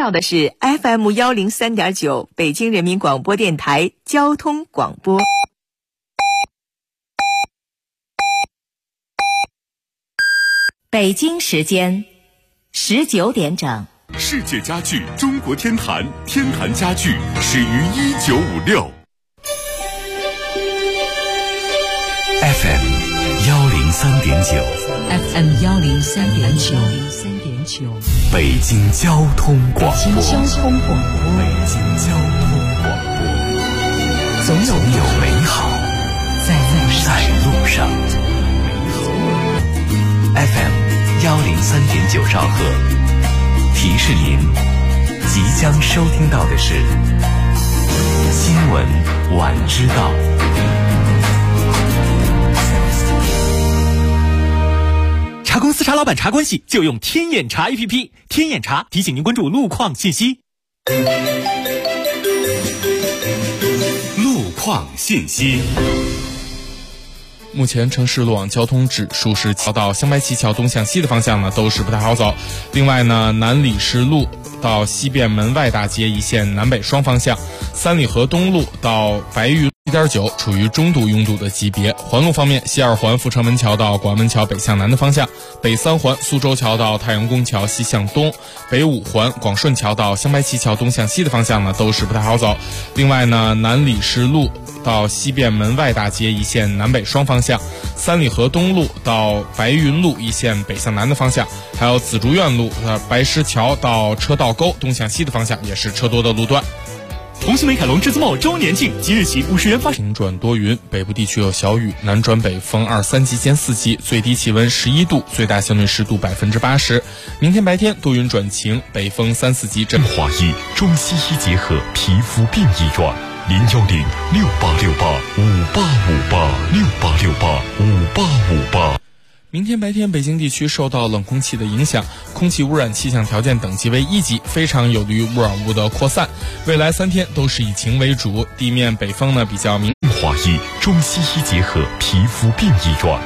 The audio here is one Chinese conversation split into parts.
到的是 FM103.9 北京人民广播电台交通广播。北京时间19点整。 世界家具中国天坛，天坛家具始于1956。 FM103.9 北京交通广播，总有美好在路上。FM103.9 兆赫，提示您即将收听到的是新闻晚知道。 茶公司茶老板茶关系就用天眼查 APP， 天眼查提醒您关注路况信息。 路况信息。 目前城市路网交通指数是到香白旗桥东向西的方向呢都是不太好走。另外呢，南礼士路到西便门外大街一线南北双方向，三里河东路到白玉 1.9 处于中度拥堵的级别。环路方面，西二环阜成门桥到广安门桥北向南的方向，北三环苏州桥到太阳宫桥西向东，北五环广顺桥到香白旗桥东向西的方向呢都是不太好走。另外呢，南礼士路到西便门外大街一线南北双方向，三里河东路到白云路一线北向南的方向，还有紫竹院路白石桥到车道沟东向西的方向也是车多的路段。 红星美凯龙至尊茂周年庆即日起50元发晴转多云，北部地区有小雨，南转北风2、3级见4级，最低气温11度，最大相对湿度80%。明天白天多云转晴，北风3、4级。 华医中西医结合皮肤病医院，0106868586858 明天白天北京地区受到冷空气的影响，空气污染气象条件等级为1级，非常有利于污染物的扩散。未来3天都是以晴为主，地面北风呢比较明。 华医中西医结合皮肤病医院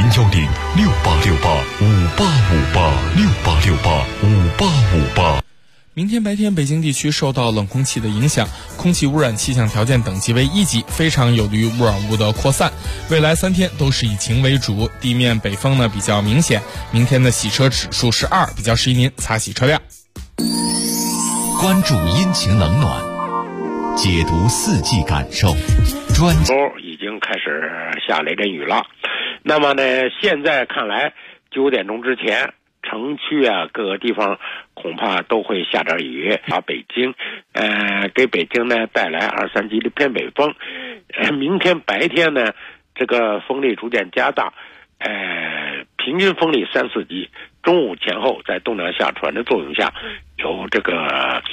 ，0106868585858 明天白天北京地区受到冷空气的影响，空气污染气象条件等级为1级，非常有利于污染物的扩散。未来3天都是以晴为主，地面北风呢比较明显。明天的洗车指数是2，比较适宜您擦洗车辆。 关注阴晴冷暖，解读四季感受。 已经开始下雷阵雨了。那么呢，现在看来9点钟之前，城区啊各个地方恐怕都会下点雨，北京给北京呢带来2、3级的偏北风。明天白天呢，这个风力逐渐加大，平均风力3、4级。中午前后在东南下传的作用下，有这个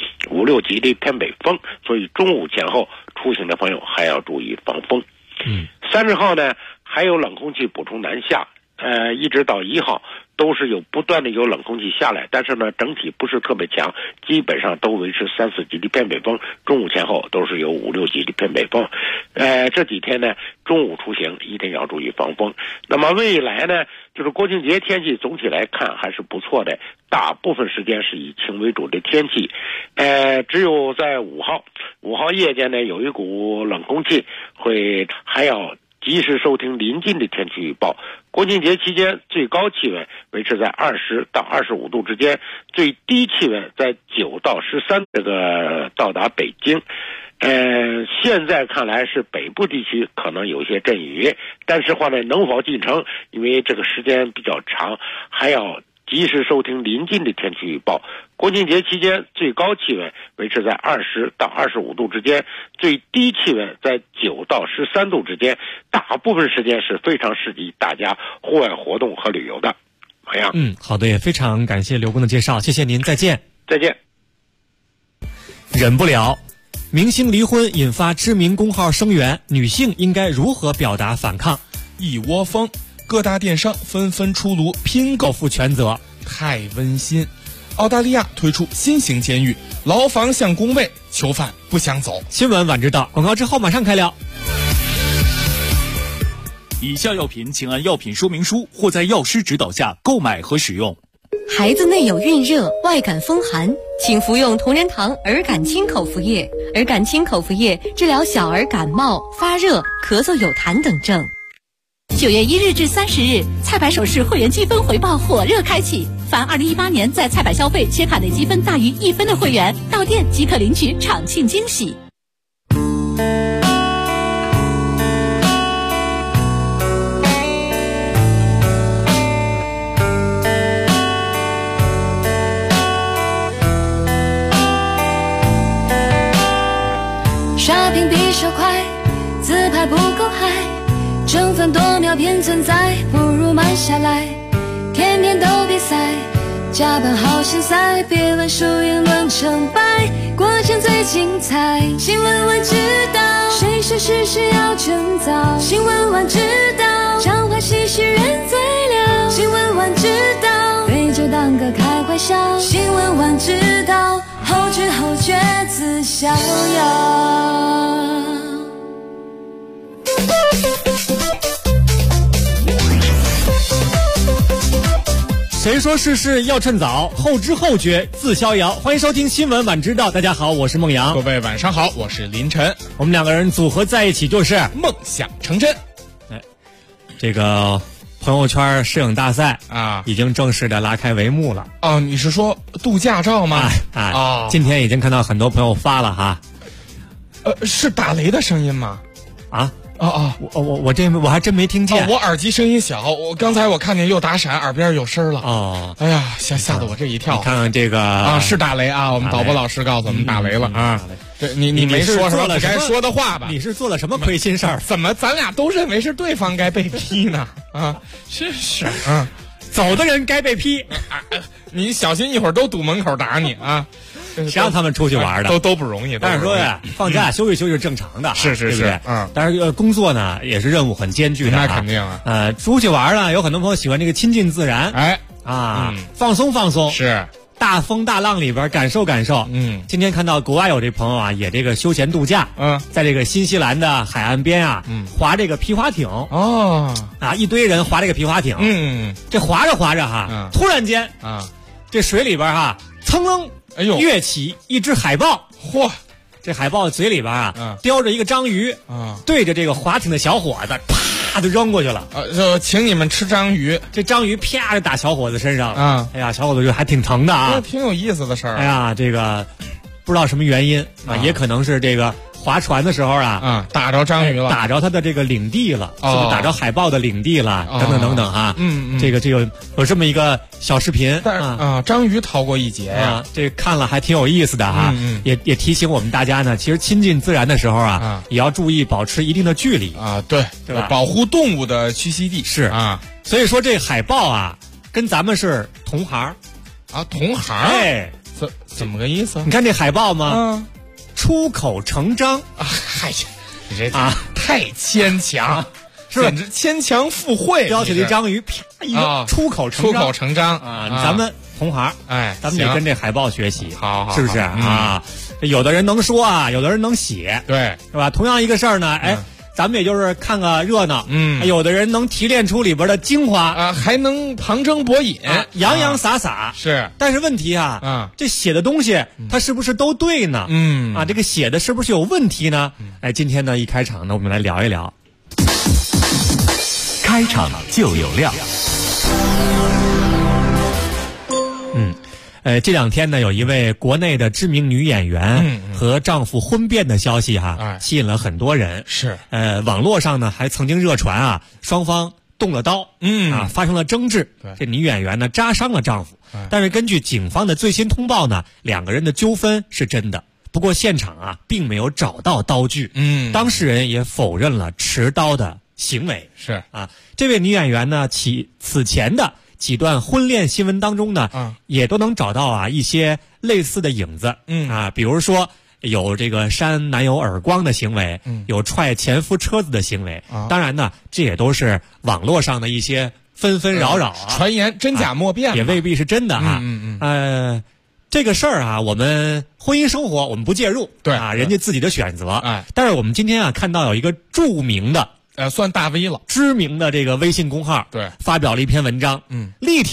5、6级的偏北风，所以中午前后出行的朋友还要注意防风。30号呢还有冷空气补充南下，一直到1号都是不断的有冷空气下来，但是呢整体不是特别强，基本上都维持3、4级的偏北风，中午前后都是有5、6级的偏北风。这几天呢中午出行一定要注意防风。那么未来呢，就是国庆节天气总体来看还是不错的，大部分时间是以晴为主的天气。只有在5号夜间呢有一股冷空气还要及时收听临近的天气预报。国庆节期间最高气温维持在20到25度之间，最低气温在9到13，这个到达北京。现在看来是北部地区可能有些阵雨，但是话呢能否进城，因为这个时间比较长，还要及时收听临近的天气预报。国庆节期间最高气温维持在20到25度之间，最低气温在9到13度之间，大部分时间是非常适宜大家户外活动和旅游的。怎么样？ 好的，也非常感谢刘工的介绍，谢谢您，再见。 再见。 忍不了，明星离婚引发知名公号声援，女性应该如何表达反抗？ 一窝蜂，各大电商纷纷出炉拼购负全责，太温馨。澳大利亚推出新型监狱，牢房像工位，囚犯不想走。 新闻晚知道，广告之后马上开聊。 以下药品请按药品说明书或在药师指导下购买和使用。 孩子内有孕热、外感风寒，请服用同仁堂儿感清口服液。儿感清口服液治疗小儿感冒、发热、咳嗽有痰等症。 9月1日至30日，菜百首饰会员积分回报火热开启，凡2018年在菜百消费且卡内积分大于1分的会员，到店即可领取场庆惊喜。 刷屏比手快，自拍不够嗨，争分夺秒偏存在，不如慢下来。天天都比赛，加班好心塞，别论输赢论成败，过程最精彩。新闻晚知道，谁是事实要趁早。新闻晚知道，常话喜剧人最了。新闻晚知道，对着当个开怀笑。新闻晚知道，后知后觉自逍遥。 谁说事事要趁早，后知后觉自逍遥。欢迎收听新闻晚知道，大家好，我是孟阳。 各位晚上好，我是林晨。 我们两个人组合在一起就是梦想成真。 这个朋友圈摄影大赛啊， 已经正式的拉开帷幕了。 哦，你是说度假照吗？ 今天已经看到很多朋友发了哈。 是打雷的声音吗？ 啊？我还真没听见。 我耳机声音小，刚才我看见又打闪，耳边有声了。哦，哎呀，吓得我这一跳。 你看看这个啊， 是打雷啊！我们导播老师告诉我们打雷了啊。这你没说什么不该说的话吧？ 你是做了什么亏心事儿？ 怎么咱俩都认为是对方该被批呢？啊，是走的人该被批。 你小心一会儿都堵门口打你啊！ 谁让他们出去玩的？ 都不容易。 但是说呀，放假休息休息是正常的， 是， 对不对？但是工作呢也是任务很艰巨的。 那肯定啊。 出去玩呢，有很多朋友喜欢这个亲近自然，放松放松， 是大风大浪里边感受感受。今天看到国外有这朋友啊，也这个休闲度假，在这个新西兰的海岸边啊，划这个皮划艇。一堆人划这个皮划艇。这划着划着哈，突然间这水里边哈，噌楞。 哎呦！ 跃起一只海豹， 嚯！ 这海豹嘴里边叼着一个章鱼，对着这个划艇的小伙子，啪就扔过去了。 就请你们吃章鱼。 这章鱼啪就打小伙子身上了。哎呀，小伙子就还挺疼的啊。 挺有意思的事儿。 哎呀，这个不知道什么原因也可能是这个划船的时候打着章鱼了， 打着他的这个领地了，是不是打着海豹的领地了？等等等等哈。这个有这么一个小视频。 章鱼逃过一劫呀。 这看了还挺有意思的哈。也提醒我们大家呢，其实亲近自然的时候也要注意保持一定的距离对吧？ 保护动物的栖息地是所以说这海豹跟咱们是同行同行。 哎， 怎么个意思？ 你看这海豹吗？出口成章嗨，你这太牵强， 是吧？ 牵强附会。 叼起这章鱼，啪一个出口成章咱们同行，咱们得跟这海豹学习， 好， 是不是有的人能说有的人能写， 对， 是吧？同样一个事儿呢，咱们也就是看个热闹，有的人能提炼出里边的精华还能旁征博引， 洋洋洒洒是。 但是问题这写的东西它是不是都对呢？这个写的是不是有问题呢？今天呢一开场呢，我们来聊一聊。 开场就有料。 这两天呢，有一位国内的知名女演员和丈夫婚变的消息吸引了很多人。 是， 网络上呢还曾经热传双方动了刀，发生了争执。这女演员呢扎伤了丈夫，但是根据警方的最新通报呢，两个人的纠纷是真的。不过现场并没有找到刀具，当事人也否认了持刀的行为。 是这位女演员呢，此前的几段婚恋新闻当中呢，也都能找到一些类似的影子。比如说有这个扇男友耳光的行为，有踹前夫车子的行为。当然呢，这也都是网络上的一些纷纷扰扰传言，真假莫辨， 也未必是真的这个事儿我们婚姻生活我们不介入， 对人家自己的选择。但是我们今天看到有一个著名的。 算大 V 了， 知名的这个微信公号对发表了一篇文章，力挺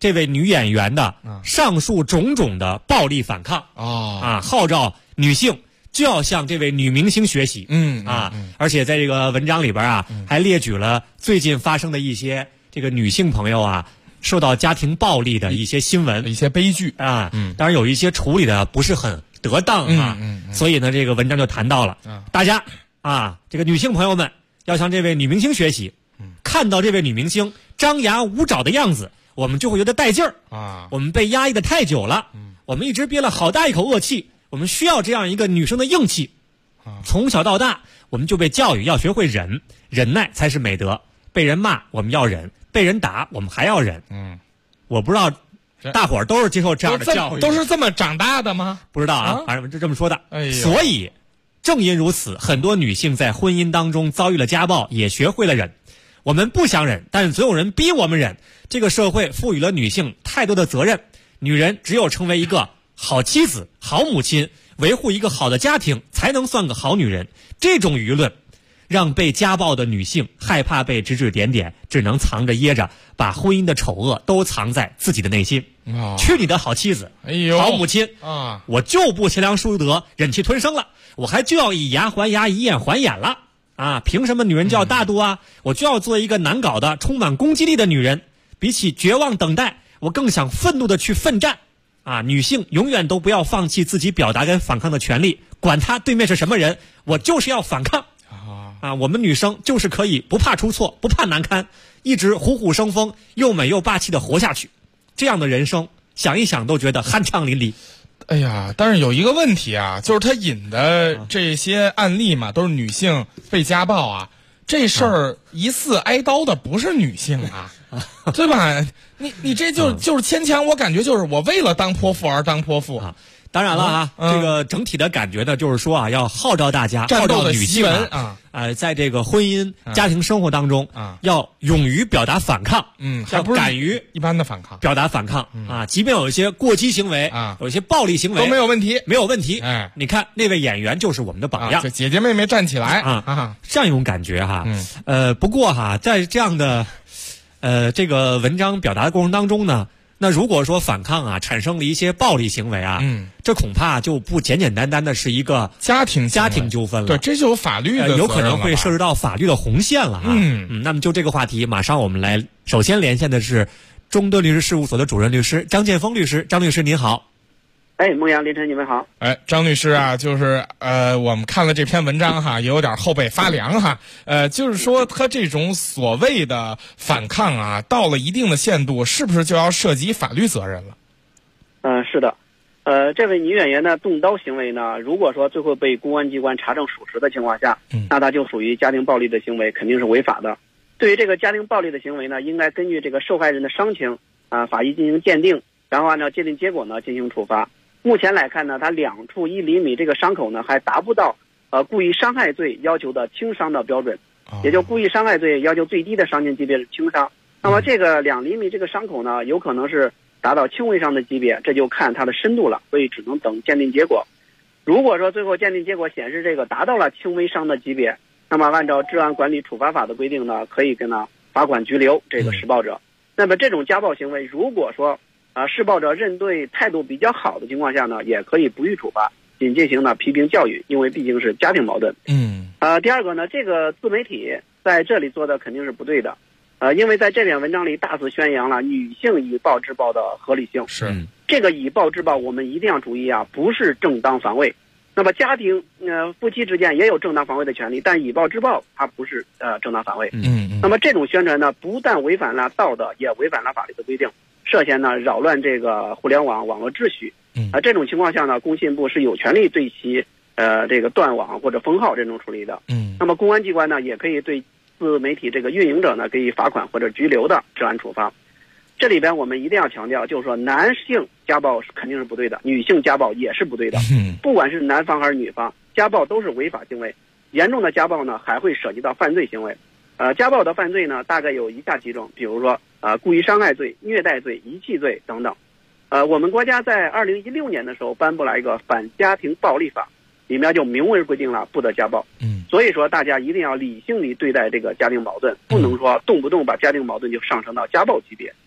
这位女演员的上述种种的暴力反抗号召女性就要向这位女明星学习。而且在这个文章里边还列举了最近发生的一些这个女性朋友受到家庭暴力的一些新闻， 一些悲剧当然有一些处理的不是很得当所以呢，这个文章就谈到了大家这个女性朋友们要向这位女明星学习。看到这位女明星张牙舞爪的样子，我们就会觉得带劲儿我们被压抑的太久了我们一直憋了好大一口恶气，我们需要这样一个女生的硬气从小到大我们就被教育要学会忍耐才是美德，被人骂我们要忍，被人打我们还要忍我不知道大伙儿都是接受这样的教育， 都是这么长大的吗？ 不知道反正就这么说的所以正因如此，很多女性在婚姻当中遭遇了家暴，也学会了忍。我们不想忍，但是总有人逼我们忍。这个社会赋予了女性太多的责任，女人只有成为一个好妻子、好母亲，维护一个好的家庭，才能算个好女人。这种舆论让被家暴的女性害怕被指指点点，只能藏着掖着，把婚姻的丑恶都藏在自己的内心。去你的好妻子，好母亲我就不贤良淑德、忍气吞声了，我还就要以牙还牙、以眼还眼了凭什么女人就要大度我就要做一个难搞的、充满攻击力的女人。比起绝望等待，我更想愤怒的去奋战女性永远都不要放弃自己表达跟反抗的权利，管他对面是什么人，我就是要反抗我们女生就是可以不怕出错，不怕难堪，一直虎虎生风，又美又霸气的活下去。这样的人生想一想都觉得酣畅淋漓。 哎呀，但是有一个问题就是他引的这些案例嘛，都是女性被家暴这事儿疑似挨刀的不是女性对吧？你这就是牵强，我感觉就是我为了当泼妇而当泼妇当然了这个整体的感觉呢，就是说要号召大家，号召女性在这个婚姻、家庭生活当中要勇于表达反抗，要敢于一般的反抗， 表达反抗即便有一些过激行为有一些暴力行为都没有问题， 没有问题。你看那位演员就是我们的榜样， 姐姐妹妹站起来这样一种感觉不过在这样的这个文章表达的过程当中呢，那如果说反抗产生了一些暴力行为这恐怕就不简简单单的是一个家庭纠纷了。 对，这就有法律的有可能会涉及到法律的红线了那么就这个话题，马上我们来首先连线的是中敦律师事务所的主任律师张建峰律师。张律师您好。 孟阳、凌晨，你们好。 张律师就是我们看了这篇文章也有点后背发凉就是说他这种所谓的反抗到了一定的限度，是不是就要涉及法律责任了？ 是的。这位女演员的动刀行为呢，如果说最后被公安机关查证属实的情况下，那它就属于家庭暴力的行为，肯定是违法的。对于这个家庭暴力的行为呢，应该根据这个受害人的伤情法医进行鉴定，然后按照鉴定结果呢进行处罚。目前来看呢，他2处1厘米这个伤口呢，还达不到故意伤害罪要求的轻伤的标准，也就故意伤害罪要求最低的伤情级别是轻伤。那么这个2厘米这个伤口呢，有可能是达到轻微伤的级别，这就看它的深度了，所以只能等鉴定结果。如果说最后鉴定结果显示这个达到了轻微伤的级别，那么按照治安管理处罚法的规定呢，可以跟他罚款拘留这个施暴者。那么这种家暴行为，如果说施暴者认对态度比较好的情况下呢，也可以不予处罚，仅进行呢批评教育，因为毕竟是家庭矛盾。第二个呢，这个自媒体在这里做的肯定是不对的，因为在这篇文章里大肆宣扬了女性以暴制暴的合理性。 是这个以暴制暴，我们一定要注意不是正当防卫。那么家庭夫妻之间也有正当防卫的权利，但以暴制暴它不是正当防卫。那么这种宣传呢，不但违反了道德，也违反了法律的规定，涉嫌呢扰乱这个互联网网络秩序。这种情况下呢，工信部是有权利对其这个断网或者封号这种处理的。那么公安机关呢，也可以对自媒体这个运营者呢给予罚款或者拘留的治安处罚。这里边我们一定要强调，就是说男性家暴肯定是不对的，女性家暴也是不对的。不管是男方还是女方，家暴都是违法行为。严重的家暴呢，还会涉及到犯罪行为。家暴的犯罪呢，大概有以下几种，比如说故意伤害罪、虐待罪、遗弃罪等等。我们国家在2016年的时候颁布了一个反家庭暴力法，里面就明文规定了不得家暴。所以说大家一定要理性地对待这个家庭矛盾，不能说动不动把家庭矛盾就上升到家暴级别。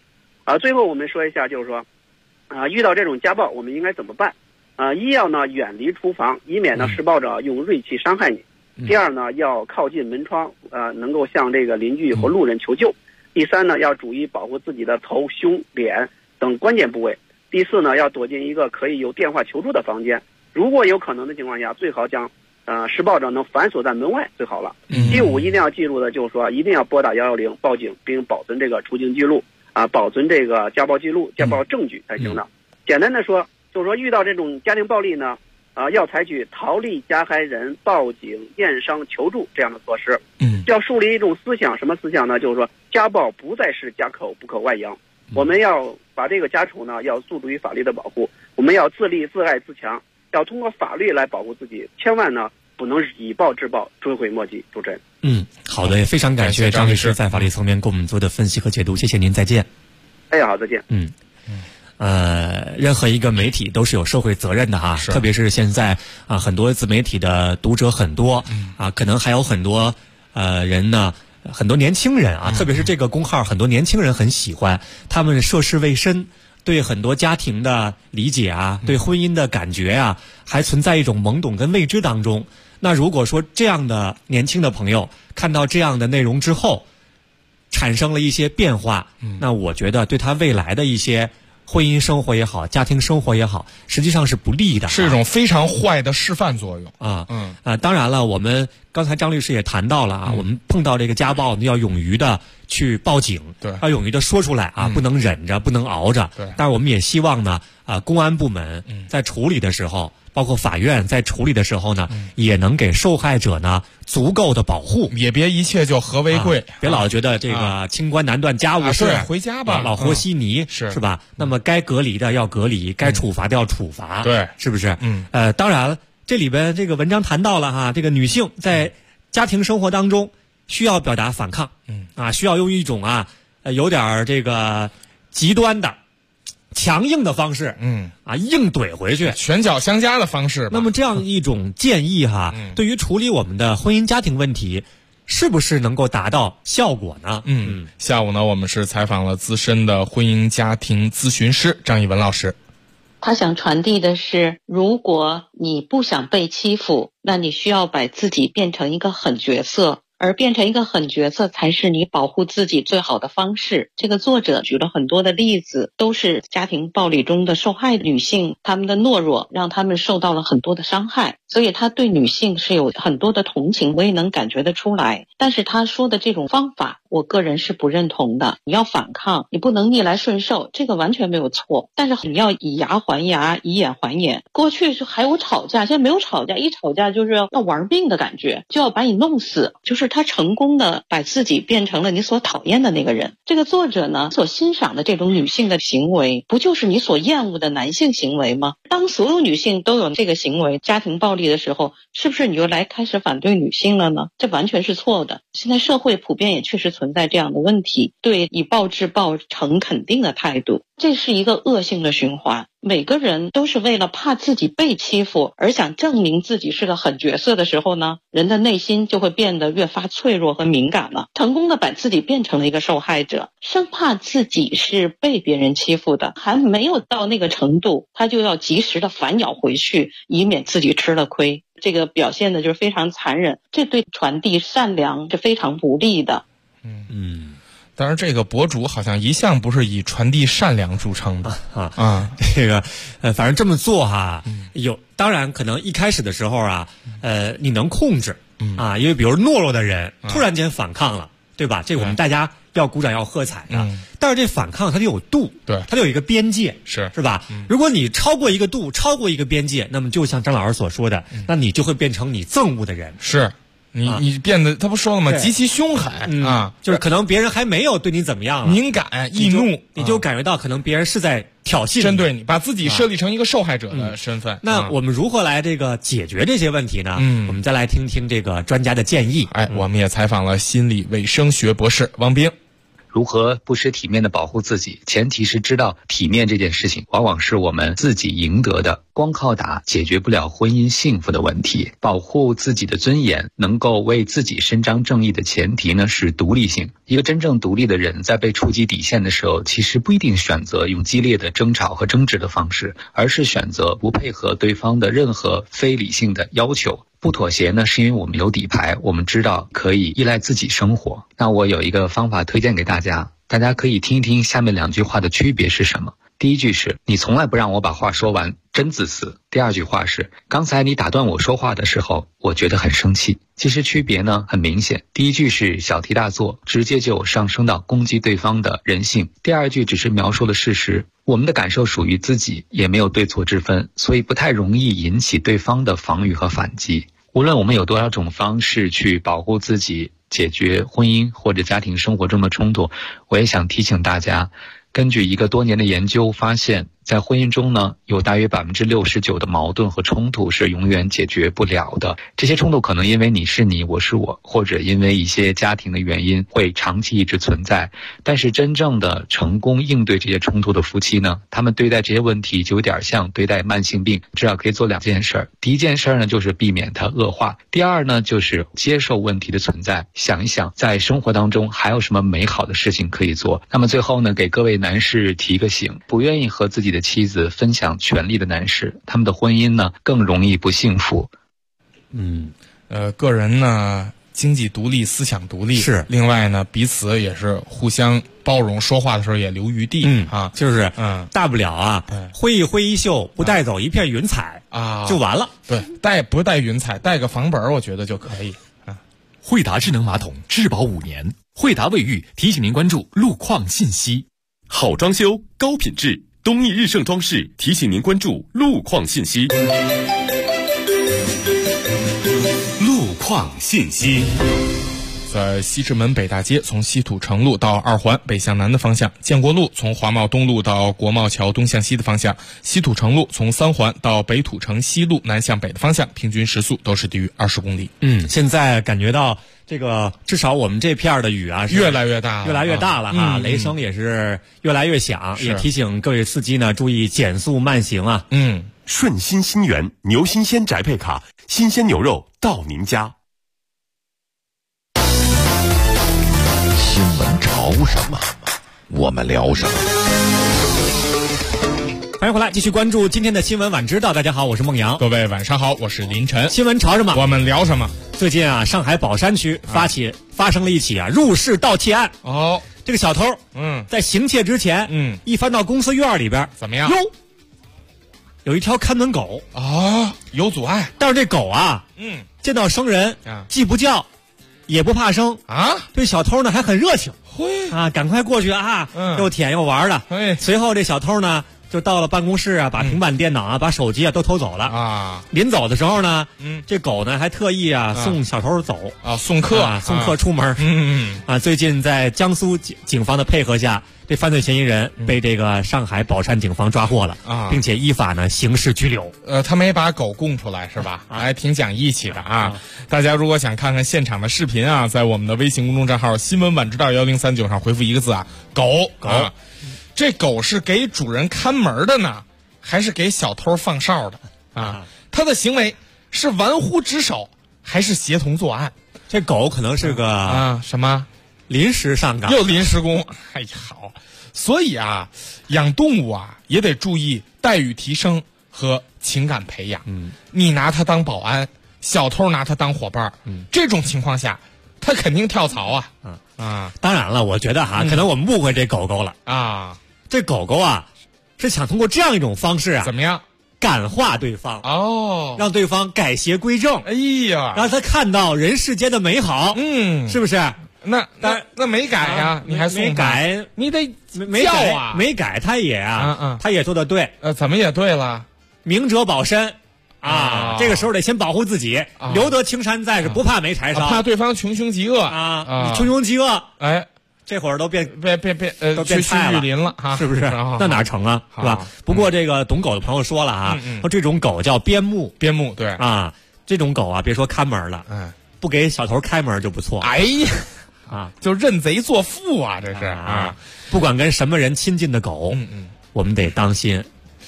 最后我们说一下，就是说，遇到这种家暴，我们应该怎么办？一要呢远离厨房，以免呢施暴者用锐器伤害你。第二呢，要靠近门窗，能够向这个邻居和路人求救。第三呢，要注意保护自己的头、胸、脸等关键部位。第四呢，要躲进一个可以有电话求助的房间。如果有可能的情况下，最好将施暴者能反锁在门外最好了。第五，一定要记住的就是说，一定要拨打110报警，并保存这个出境记录保存这个家暴记录、家暴证据才行的。简单的说，就是说遇到这种家庭暴力呢，要采取逃离加害人、报警、验伤、求助这样的措施。要树立一种思想，什么思想呢？就是说家暴不再是家丑不可外扬。我们要把这个家丑呢，要诉诸于法律的保护。我们要自立、自爱、自强，要通过法律来保护自己，千万呢不能以暴制暴，追悔莫及。主持人。 好的，也非常感谢张律师在法律层面给我们做的分析和解读，谢谢您，再见。 好，再见。 任何一个媒体都是有社会责任的哈，特别是现在很多自媒体的读者很多可能还有很多人呢，很多年轻人特别是这个公号，很多年轻人很喜欢，他们涉世未深，对很多家庭的理解对婚姻的感觉还存在一种懵懂跟未知当中。那如果说这样的年轻的朋友看到这样的内容之后，产生了一些变化，那我觉得对他未来的一些婚姻生活也好，家庭生活也好，实际上是不利的， 是一种非常坏的示范作用当然了，我们刚才张律师也谈到了我们碰到这个家暴要勇于的去报警，要勇于的说出来不能忍着，不能熬着。但是我们也希望呢公安部门在处理的时候，包括法院在处理的时候呢，也能给受害者呢足够的保护， 也别一切就和为贵， 别老觉得这个清官难断家务事， 回家吧， 老和稀泥是吧？那么该隔离的要隔离，该处罚的要处罚，是不是？当然这里边这个文章谈到了这个女性在家庭生活当中需要表达反抗，需要用一种有点这个极端的强硬的方式，硬怼回去， 拳脚相加的方式。 那么这样一种建议对于处理我们的婚姻家庭问题，是不是能够达到效果呢？ 下午呢，我们是采访了资深的婚姻家庭咨询师张一文老师。 他想传递的是，如果你不想被欺负，那你需要把自己变成一个狠角色。而变成一个狠角色才是你保护自己最好的方式。这个作者举了很多的例子，都是家庭暴力中的受害女性，她们的懦弱让她们受到了很多的伤害，所以他对女性是有很多的同情，我也能感觉得出来。但是他说的这种方法，我个人是不认同的。你要反抗，你不能逆来顺受，这个完全没有错，但是你要以牙还牙，以眼还眼。过去还有吵架，现在没有吵架，一吵架就是要玩命的感觉，就要把你弄死，就是他成功的把自己变成了你所讨厌的那个人。这个作者呢，所欣赏的这种女性的行为，不就是你所厌恶的男性行为吗？当所有女性都有这个行为，家庭暴力的时候，是不是你就来开始反对女性了呢？这完全是错的。现在社会普遍也确实存在这样的问题，对以暴制暴呈肯定的态度，这是一个恶性的循环。每个人都是为了怕自己被欺负而想证明自己是个狠角色的时候呢，人的内心就会变得越发脆弱和敏感了，成功的把自己变成了一个受害者，生怕自己是被别人欺负的，还没有到那个程度，他就要及时的反咬回去，以免自己吃了亏。这个表现的就是非常残忍，这对传递善良是非常不利的。 当然这个博主好像一向不是以传递善良著称的这个反正这么做有当然可能一开始的时候你能控制因为比如懦弱的人突然间反抗了，对吧？这我们大家要鼓掌要喝彩的。但是这反抗它就有度， 对， 它就有一个边界， 是吧？如果你超过一个度，超过一个边界，那么就像张老师所说的，那你就会变成你憎恶的人。 是。你变得，他不说了吗？极其凶狠就是可能别人还没有对你怎么样了， 敏感易怒， 你就感觉到可能别人是在挑衅， 针对你，把自己设立成一个受害者的身份。 那我们如何来这个解决这些问题呢？我们再来听听这个专家的建议。 我们也采访了心理卫生学博士王冰。 如何不失体面的保护自己？前提是知道体面这件事情往往是我们自己赢得的。 光靠打解决不了婚姻幸福的问题。保护自己的尊严，能够为自己伸张正义的前提呢是独立性。一个真正独立的人在被触及底线的时候，其实不一定选择用激烈的争吵和争执的方式，而是选择不配合对方的任何非理性的要求。不妥协呢，是因为我们有底牌，我们知道可以依赖自己生活。那我有一个方法推荐给大家，大家可以听一听下面2句话的区别是什么。第一句是你从来不让我把话说完，真自私。第二句话是刚才你打断我说话的时候，我觉得很生气。其实区别呢很明显，第一句是小题大做，直接就上升到攻击对方的人性。第二句只是描述了事实，我们的感受属于自己，也没有对错之分，所以不太容易引起对方的防御和反击。无论我们有多少种方式去保护自己，解决婚姻或者家庭生活中的冲突，我也想提醒大家，根据一个多年的研究发现，在婚姻中呢，有大约69%的矛盾和冲突是永远解决不了的。这些冲突可能因为你是你，我是我，或者因为一些家庭的原因会长期一直存在。但是真正的成功应对这些冲突的夫妻呢，他们对待这些问题就有点像对待慢性病，至少可以做2件事。第一件事呢，就是避免它恶化；第二呢，就是接受问题的存在，想一想在生活当中还有什么美好的事情可以做。那么最后呢，给各位男士提个醒，不愿意和自己的妻子分享权利的男士，他们的婚姻呢更容易不幸福。 个人呢经济独立，思想独立， 是。 另外呢，彼此也是互相包容，说话的时候也留余地就是大不了啊，挥一挥衣袖，不带走一片云彩就完了。 对，不带云彩，带个房本我觉得就可以。 惠达智能马桶质保5年，惠达卫浴提醒您关注路况信息。好装修，高品质，东益日盛装饰提醒您关注路况信息。路况信息。 在西直门北大街从西土城路到2环北向南的方向，建国路从华贸东路到国贸桥东向西的方向，西土城路从3环到北土城西路南向北的方向，平均时速都是低于20公里。 现在感觉到这个至少我们这片的雨啊是越来越大了，雷声也是越来越响，也提醒各位司机呢注意减速慢行啊。 顺心新源牛新鲜宅配卡，新鲜牛肉到您家。 新闻潮什么，我们聊什么。 欢迎回来，继续关注今天的新闻晚知道。大家好，我是孟阳。 各位晚上好，我是林晨。 新闻潮什么， 我们聊什么。 最近啊，上海宝山区发生了一起入室盗窃案。这个小偷在行窃之前一翻到公司院里边， 怎么样？ 有一条看门狗有阻碍。 但是这狗见到生人既不叫也不怕生对小偷呢还很热情，赶快过去又舔又玩的。随后这小偷呢就到了办公室把平板电脑把手机都偷走了临走的时候呢这狗呢还特意送小偷走送客出门最近在江苏警方的配合下，这犯罪嫌疑人被这个上海宝山警方抓获了并且依法呢刑事拘留。 他没把狗供出来是吧？还挺讲义气的大家如果想看看现场的视频在我们的微信公众账号新闻晚知道1039上回复一个字狗。这狗是给主人看门的呢，还是给小偷放哨的他的行为是玩忽职守，还是协同作案？ 这狗可能是个什么临时上岗， 又临时工。好，所以养动物也得注意待遇提升和情感培养。你拿它当保安，小偷拿它当伙伴，这种情况下他肯定跳槽当然了，我觉得可能我们误会这狗狗了这狗狗是想通过这样一种方式怎么样感化对方让对方改邪归正。让他看到人世间的美好。是不是？ 那没改你还送没改， 你得叫没改他也他也做得对。 怎么也对了？ 明哲保身这个时候得先保护自己，留得青山在，是不怕没柴烧， 怕对方穷凶极恶你穷凶极恶这会儿都变菜了，林了是不是？那哪成是吧？不过这个懂狗的朋友说了说这种狗叫边牧， 对这种狗别说看门了，不给小偷开门就不错。 就认贼作父这是不管跟什么人亲近的狗我们得当心。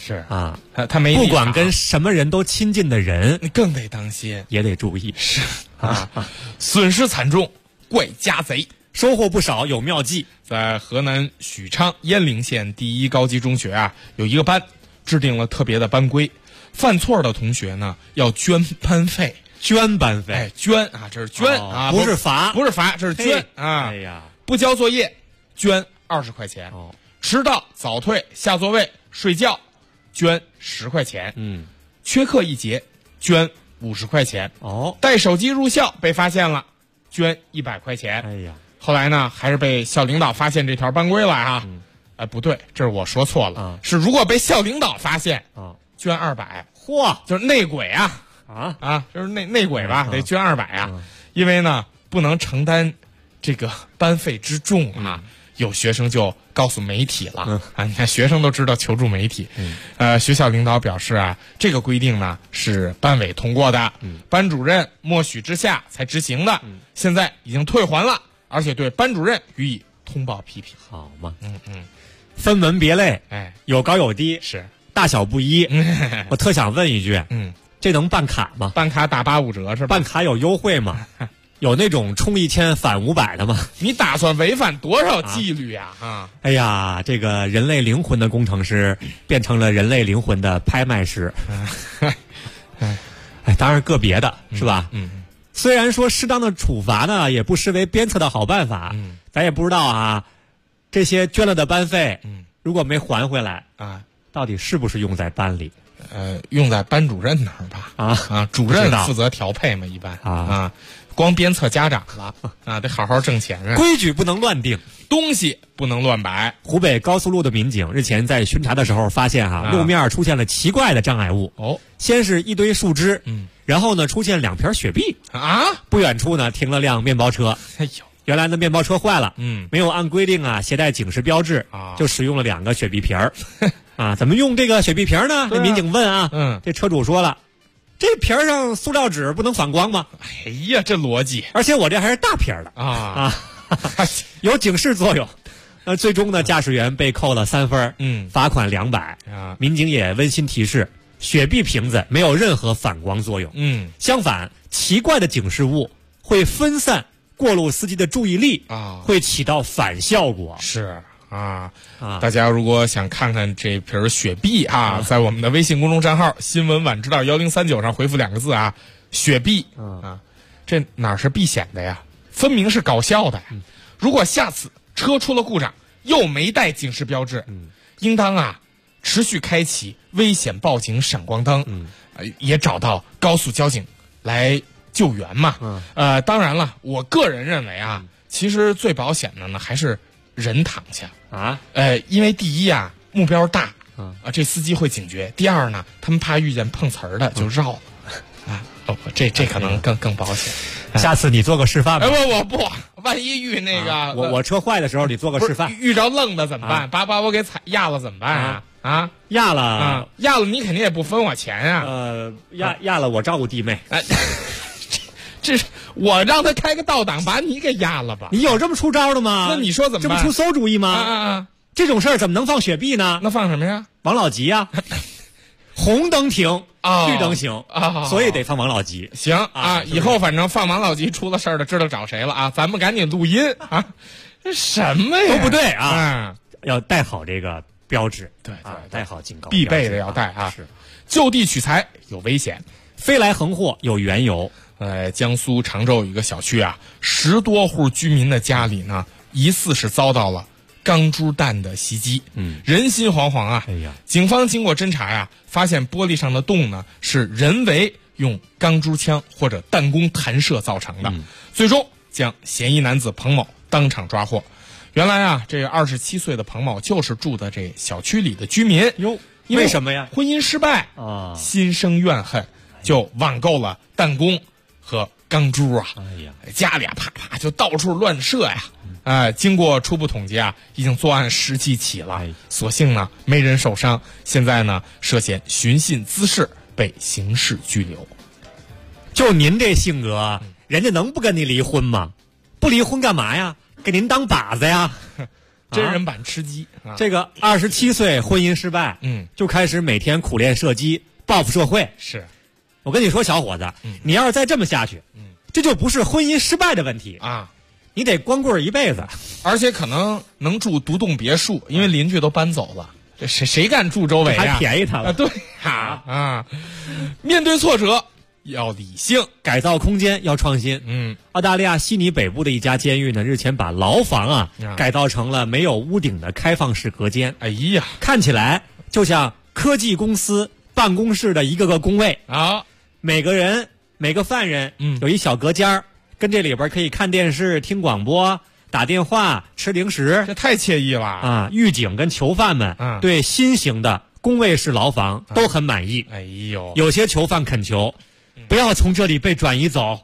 是啊， 他没不管跟什么人都亲近的人， 你更得当心， 也得注意。 是啊，损失惨重，怪家贼。 收获不少，有妙计。 在河南许昌鄢陵县第一高级中学啊，有一个班制定了特别的班规，犯错的同学呢要捐班费。 捐班费， 哎，捐啊，这是捐啊， 不是罚， 不是罚，这是捐啊。 哎呀， 不交作业，捐20块钱。迟到、早退、下座位、睡觉，捐10块钱。缺课一节，捐50块钱。带手机入校被发现了，捐100块钱。 哎呀， 后来呢，还是被校领导发现这条班规了啊。不对，这是我说错了，是如果被校领导发现，捐200。 嚯， 就是内鬼啊。就是内鬼吧，得捐200啊，因为呢不能承担这个班费之重啊。有学生就告诉媒体了你看学生都知道求助媒体。学校领导表示啊，这个规定呢是班委通过的，班主任默许之下才执行的，现在已经退还了，而且对班主任予以通报批评。 好嘛，分门别类， 哎， 有高有低， 是大小不一。我特想问一句，这能办卡吗？ 办卡打85折是吧？ 办卡有优惠吗？有那种充1000返500的吗？ 你打算违反多少纪律呀？ 哎呀，这个人类灵魂的工程师变成了人类灵魂的拍卖师。当然个别的是吧？虽然说适当的处罚呢，也不失为鞭策的好办法。咱也不知道啊，这些捐了的班费，如果没还回来啊，到底是不是用在班里？ 用在班主任那儿吧。主任负责调配嘛，一般光鞭策家长了得好好挣钱啊。 规矩不能乱定， 东西不能乱摆。 湖北高速路的民警日前在巡查的时候发现路面出现了奇怪的障碍物。先是一堆树枝，然后呢出现2片雪碧啊。 不远处呢停了辆面包车。 哎呦， 原来的面包车坏了，没有按规定携带警示标志就使用了2个雪碧瓶儿。怎么用这个雪碧瓶呢？这民警问这车主说了，这瓶上塑料纸不能反光吗？ 哎呀，这逻辑！ 而且我这还是大瓶的有警示作用。最终呢，驾驶员被扣了3分，罚款200。民警也温馨提示，雪碧瓶子没有任何反光作用。相反，奇怪的警示物会分散过路司机的注意力会起到反效果。 是。大家如果想看看这瓶雪碧在我们的微信公众账号新闻晚知道1039上回复2个字雪碧这哪是避险的呀，分明是搞笑的。如果下次车出了故障又没带警示标志，应当持续开启危险报警闪光灯，也找到高速交警来救援嘛。当然了，我个人认为其实最保险的呢还是人躺下因为第一目标大这司机会警觉；第二呢，他们怕遇见碰瓷儿的就绕了这可能更保险。 下次你做个示范吧。 我不，万一遇那个我车坏的时候你做个示范， 遇着愣的怎么办？把我给压了怎么办压了你肯定也不分我钱压了我照顾弟妹。 这是我让他开个倒档把你给压了吧？ 你有这么出招的吗？ 那你说怎么办？ 这不出馊主意吗？这种事儿怎么能放雪碧呢？ 那放什么呀？ 王老吉红灯停绿灯行所以得放王老吉。 行以后反正放王老吉出了事儿的知道找谁了咱们赶紧录音这什么呀？ 都不对要带好这个标志。对带好警告， 必备的要带是。就地取材有危险， 飞来横祸有缘由。 江苏常州有一个小区10多户居民的家里呢，疑似是遭到了钢珠弹的袭击，人心惶惶警方经过侦查发现玻璃上的洞呢是人为用钢珠枪或者弹弓弹射造成的，最终将嫌疑男子彭某当场抓获。原来这27岁的彭某就是住的这小区里的居民。 为什么呀？ 婚姻失败心生怨恨，就网购了弹弓和钢珠家里啪啪就到处乱射经过初步统计已经作案10几起了，所幸呢没人受伤。现在呢涉嫌寻衅滋事，被刑事拘留。 就您这性格，人家能不跟你离婚吗？不离婚干嘛呀？给您当靶子呀？ 真人版吃鸡。 这个27岁婚姻失败，就开始每天苦练射击，报复社会。 是， 我跟你说，小伙子，你要是再这么下去，这就不是婚姻失败的问题啊， 你得光棍一辈子， 而且可能能住独栋别墅，因为邻居都搬走了。这谁敢住周围啊？ 还便宜他了。 对啊，面对挫折要理性， 改造空间要创新。澳大利亚悉尼北部的一家监狱呢，日前把牢房改造成了没有屋顶的开放式隔间。 哎呀， 看起来就像科技公司办公室的一个个工位啊。 每个犯人有一小隔间，跟这里边可以看电视、听广播、打电话、吃零食， 这太惬意了啊！狱警跟囚犯们对新型的工位式牢房都很满意。 哎呦， 有些囚犯恳求不要从这里被转移走。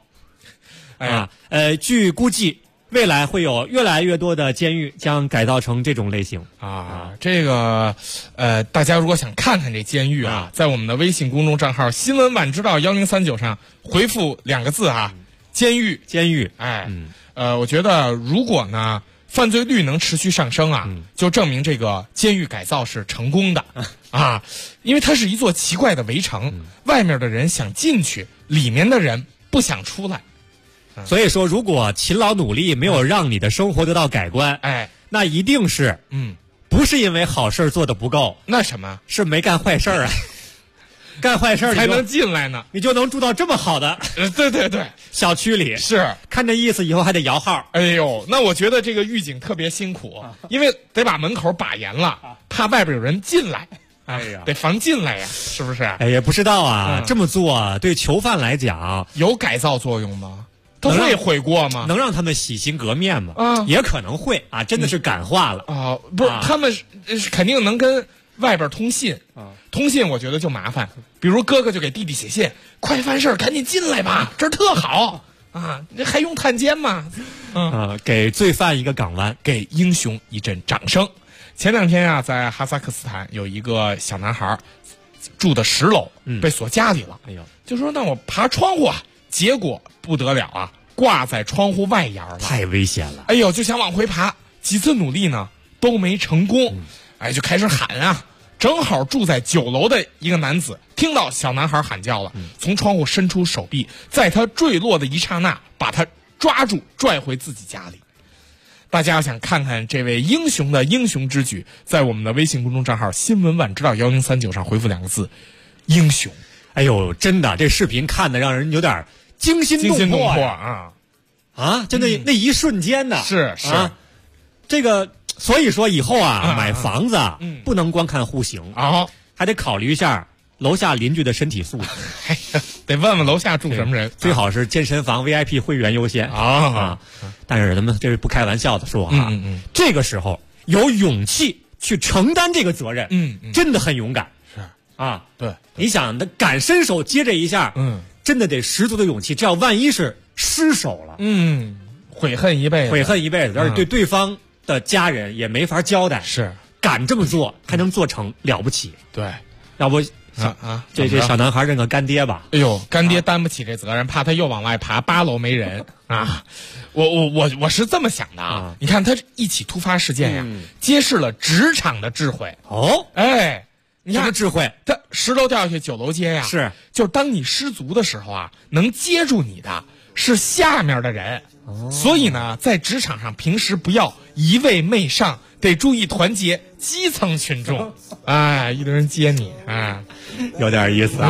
据估计，未来会有越来越多的监狱将改造成这种类型啊。这个大家如果想看看这监狱啊，在我们的微信公众账号新闻晚知道1039上回复2个字监狱。我觉得如果呢犯罪率能持续上升就证明这个监狱改造是成功的因为它是一座奇怪的围城，外面的人想进去，里面的人不想出来。 所以说，如果勤劳努力没有让你的生活得到改观，那一定是不是因为好事做的不够， 那什么是没干坏事啊。干坏事才能进来呢， 你就能住到这么好的对小区里。 是， 看这意思以后还得摇号。 哎呦，那我觉得这个狱警特别辛苦，因为得把门口把严了，怕外边有人进来。哎呀，得防进来呀，是不是？ 哎，也不知道啊，这么做对囚犯来讲有改造作用吗？他会悔过吗？ 能让他们洗心革面吗？也可能会真的是感化了不是，他们肯定能跟外边通信通信我觉得就麻烦，比如哥哥就给弟弟写信，快犯事赶紧进来吧，这儿特好这还用探监吗？ 给罪犯一个港湾， 给英雄一阵掌声。前2天在哈萨克斯坦有一个小男孩住的10楼被锁家里了，就说那我爬窗户结果不得了挂在窗户外沿了， 太危险了。 哎呦，就想往回爬，几次努力呢都没成功，就开始喊正好住在9楼的一个男子听到小男孩喊叫了，从窗户伸出手臂，在他坠落的一刹那把他抓住拽回自己家里。大家要想看看这位英雄的英雄之举，在我们的微信公众账号新闻晚知道1039上回复2个字英雄。 哎呦，真的这视频看得让人有点惊心动魄就那一瞬间呢， 是这个所以说以后买房子不能光看户型还得考虑一下楼下邻居的身体素质得问问楼下住什么人， 最好是健身房 VIP 会员优先但是咱们这是不开玩笑的说这个时候有勇气去承担这个责任真的很勇敢。 是对，你想敢伸手接这一下真的得十足的勇气，这要万一是失手了悔恨一辈子， 而且对对方的家人也没法交代。 是， 敢这么做还能做成，了不起。 对， 要不这小男孩认个干爹吧。 哎呦，干爹担不起这责任，怕他又往外爬，8楼没人我是这么想的你看他一起突发事件揭示了职场的智慧。你看什么智慧？ 他10楼掉下去9楼接是， 就是当你失足的时候能接住你的是下面的人。所以呢，在职场上平时不要一味媚上，得注意团结基层群众。一堆人接你有点意思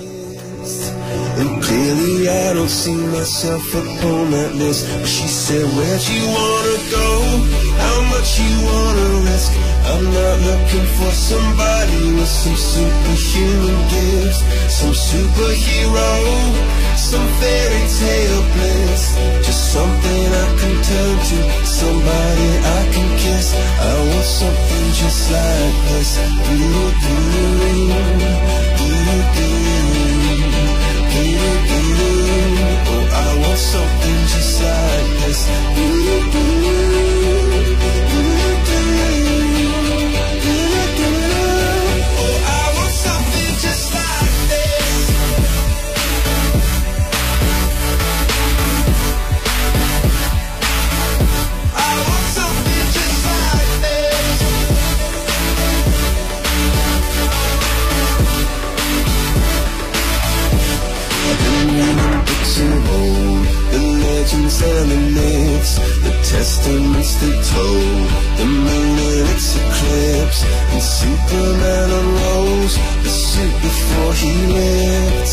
And clearly I don't see myself upon that list. But she said, where'd you wanna go? How much you wanna risk? I'm not looking for somebody with some superhuman gifts, some superhero, some fairy tale bliss. Just something I can turn to, somebody I can kiss. I want something just like this. Oh, I want something just like this. Oh, I want something just like this. I want something just like this. in books of old, the legends and the myths, the testaments that told the moon in its eclipse, and Superman unrolls the suit before he lived.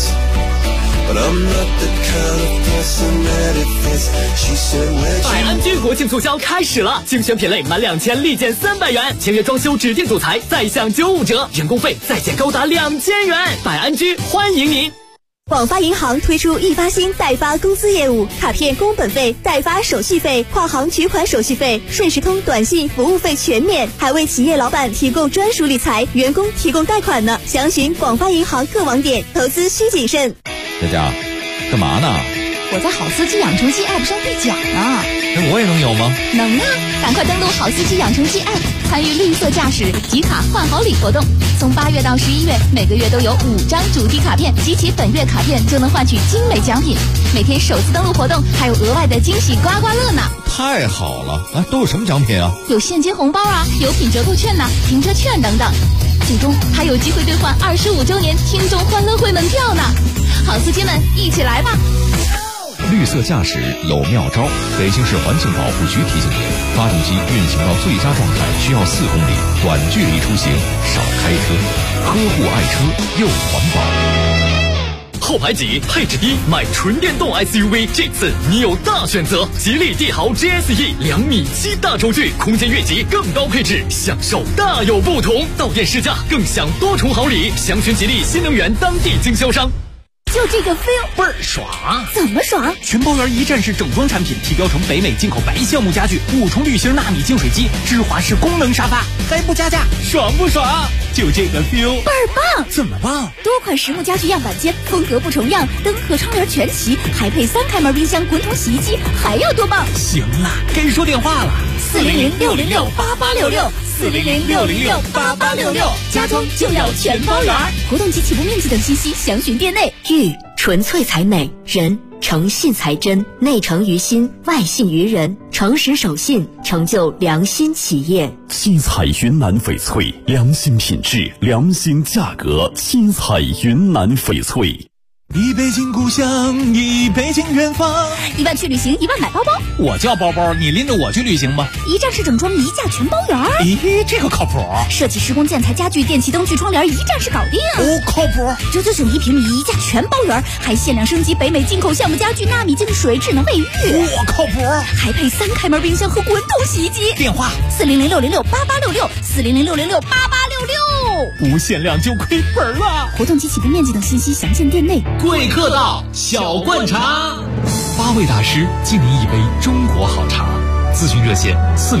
But I'm not the kind of person that it fits. She said, where'd you... 百安居国庆促销开始了，精选品类满2000立减300元，签约装修指定主材再享95折，人工费再减高达2000元。百安居欢迎您。 广发银行推出易发新代发公司业务，卡片工本费、代发手续费、跨行取款手续费、顺时通短信服务费全免，还为企业老板提供专属理财，员工提供贷款呢。详询广发银行各网点，投资需谨慎。 佳佳，干嘛呢？ 我在好司机养成记 App 上兑奖呢。 那我也能有吗？ 能啊！赶快登录好司机养成记 App， 参与绿色驾驶集卡换好礼活动。从8月到11月，每个月都有5张主题卡片，集齐本月卡片就能换取精美奖品。每天首次登录活动还有额外的惊喜刮刮乐呢！ 太好了！都有什么奖品啊？ 有现金红包啊，有品折扣券呐、停车券等等。最终还有机会兑换25周年听众欢乐会门票呢！好司机们，一起来吧！ 绿色驾驶有妙招，北京市环境保护局提醒您：发动机运行到最佳状态需要4公里，短距离出行少开车，呵护爱车又环保。 后排挤，配置低，买纯电动 SUV， 这次你有大选择。吉利帝豪 GSE 2.7米大轴距，空间越级，更高配置，享受大有不同。到店试驾，更享多重好礼。详询吉利新能源当地经销商。 就这个 feel 倍儿爽！ 怎么爽？ 全包圆一站式整装产品，提标成北美进口白橡木家具，5重铝芯纳米净水机，芝华士功能沙发，还不加价，爽不爽？就这个 feel 倍儿棒！ 怎么棒？ 多款实木家具样板间，风格不重样，灯和窗帘全齐，还配3开门冰箱、滚筒洗衣机，还要多棒？ 行了，该说电话了 ，400-606-8866。400-606-8866，家装就要全包圆。活动及起步面积等信息详询店内。 玉纯粹才美，人诚信才真，内诚于心，外信于人，诚实守信，成就良心企业。 七彩云南翡翠，良心品质，良心价格。七彩云南翡翠。 一北京故乡，一北京远方。 1万去旅行，1万买包包。 我叫包包，你拎着我去旅行吧。 一站式整装，一价全包圆。 咦，这个靠谱。 设计施工建材家具电器灯具窗帘，一站式搞定。 靠谱。 999一平米，一价全包圆，还限量升级北美进口橡木家具纳米净水智能卫浴。 靠谱。 还配3开门冰箱和滚筒洗衣机。 电话 400-606-8866 400-606-8866。 不限量就亏本了。 活动及起步面积等信息详见店内。 贵客到，小灌茶，8位大师敬您一杯中国好茶。咨询热线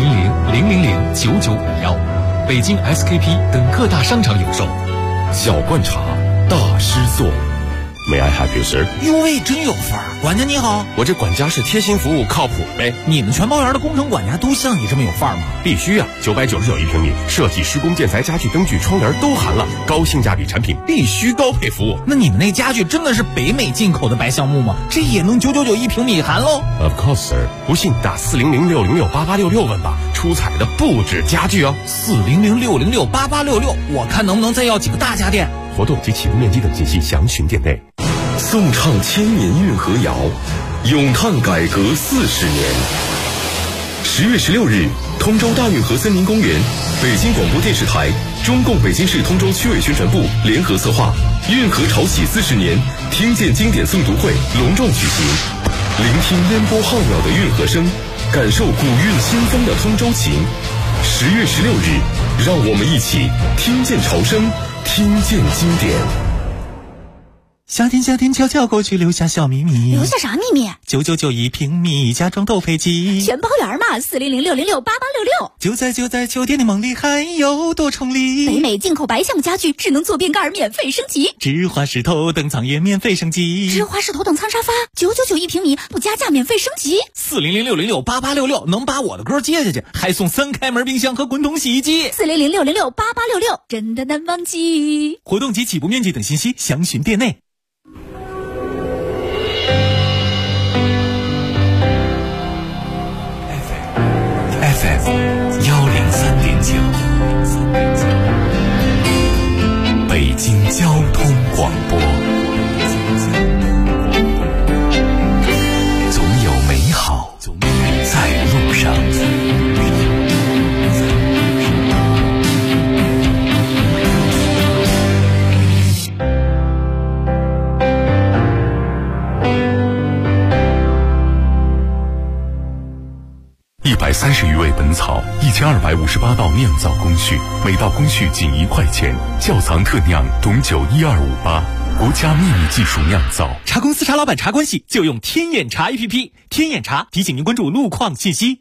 400-000-9951，北京 SKP 等各大商场有售。 小灌茶，大师座。May I help you, sir？ 哟喂，真有范儿！管家你好， 我这管家是贴心服务，靠谱呗。 你们全包圆的工程管家都像你这么有范儿吗？ 必须啊！999一平米，设计、施工、建材、家具、灯具、窗帘都含了，高性价比产品，必须高配服务。 那你们那家具真的是北美进口的白橡木吗？这也能999一平米含喽 ？Of course, sir。不信打400-606-8866问吧，出彩的不止家具哦。 400-606-8866，我看能不能再要几个大家电。 活动及起步面积等信息详询店内。 颂唱千年运河谣，咏叹改革40年。10月16日，通州大运河森林公园，北京广播电视台、中共北京市通州区委宣传部联合策划运河潮起40年听见经典诵读会隆重举行，聆听烟波浩渺的运河声，感受古韵新风的通州情。10月16日，让我们一起听见潮声，听见经典。 夏天悄悄过去，留下小秘密。 留下啥秘密 ？999一平米，家装斗飞机， 全包圆嘛！400-606-8866。 就在酒店的梦里，还有多重礼。 北美进口白橡木家具，智能坐便盖免费升级。 芝华士头等舱也免费升级。 芝华士头等舱沙发999一平米，不加价免费升级。 400-606-8866能把我的歌接下去，还送3开门冰箱和滚筒洗衣机。 400-606-8866真的难忘记。 活动及起步面积等信息详询店内。 FM 103.9，北京交通广播。 130余味本草，1258道酿造工序，每道工序仅1块钱。窖藏特酿董酒12588，国家秘密技术酿造。 茶公司茶老板茶关系就用天眼茶 APP， 天眼茶提醒您关注路况信息。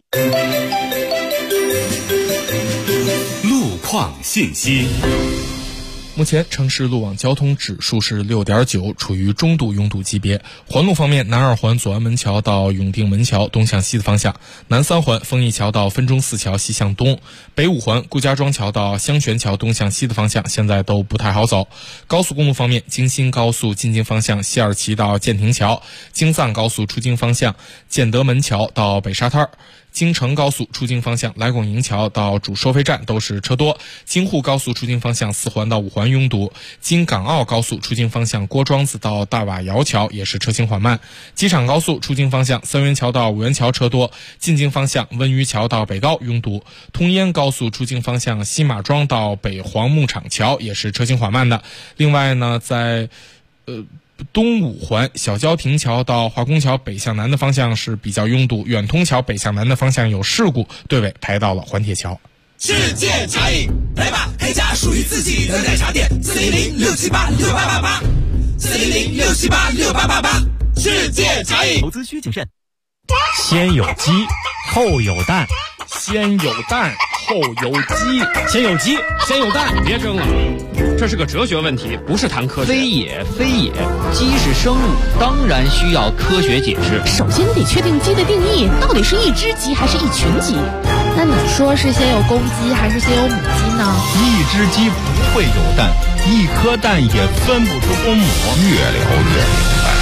路况信息。 目前城市路网交通指数是6.9，处于中度拥堵级别。环路方面，南二环左安门桥到永定门桥东向西的方向，南三环丰益桥到分钟寺桥西向东，北五环顾家庄桥到香榭桥东向西的方向现在都不太好走。高速公路方面，京新高速进京方向西二旗到建亭桥，京藏高速出京方向建德门桥到北沙滩，京承高速出京方向来拱营桥到主收费站都是车多，京沪高速出京方向4环到5环拥堵，京港澳高速出京方向郭庄子到大瓦窑桥也是车行缓慢，机场高速出京方向三元桥到五元桥车多，进京方向温榆桥到北高拥堵，通烟高速出京方向西马庄到北黄牧场桥也是车行缓慢的。另外呢，在东五环小交亭桥到华工桥北向南的方向是比较拥堵，远通桥北向南的方向有事故，队尾排到了环铁桥。 世界茶饮，来吧，开家属于自己的奶茶店，400-678-6888，400-678-6888，世界茶饮。 投资需谨慎。 先有鸡，后有蛋。 先有蛋，后有鸡。 先有鸡，先有蛋。 别争了，这是个哲学问题，不是谈科学。 非也，非也，鸡是生物，当然需要科学解释。 首先得确定鸡的定义，到底是一只鸡还是一群鸡？那你说是先有公鸡还是先有母鸡呢？ 一只鸡不会有蛋，一颗蛋也分不出公母。 越聊越明白。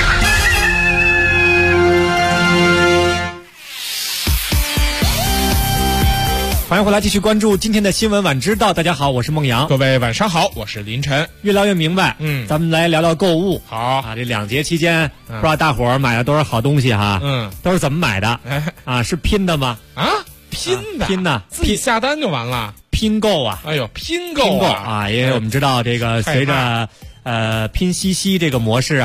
欢迎回来，继续关注今天的新闻晚知道。大家好，我是孟阳。 各位晚上好，我是林晨。 越聊越明白，咱们来聊聊购物。 好啊，这2节期间，不知道大伙儿买了多少好东西哈？都是怎么买的？啊，是拼的吗？ 啊，拼的， 拼的， 自己下单就完了。 拼购啊！ 哎呦，拼购啊！因为我们知道这个随着拼夕夕这个模式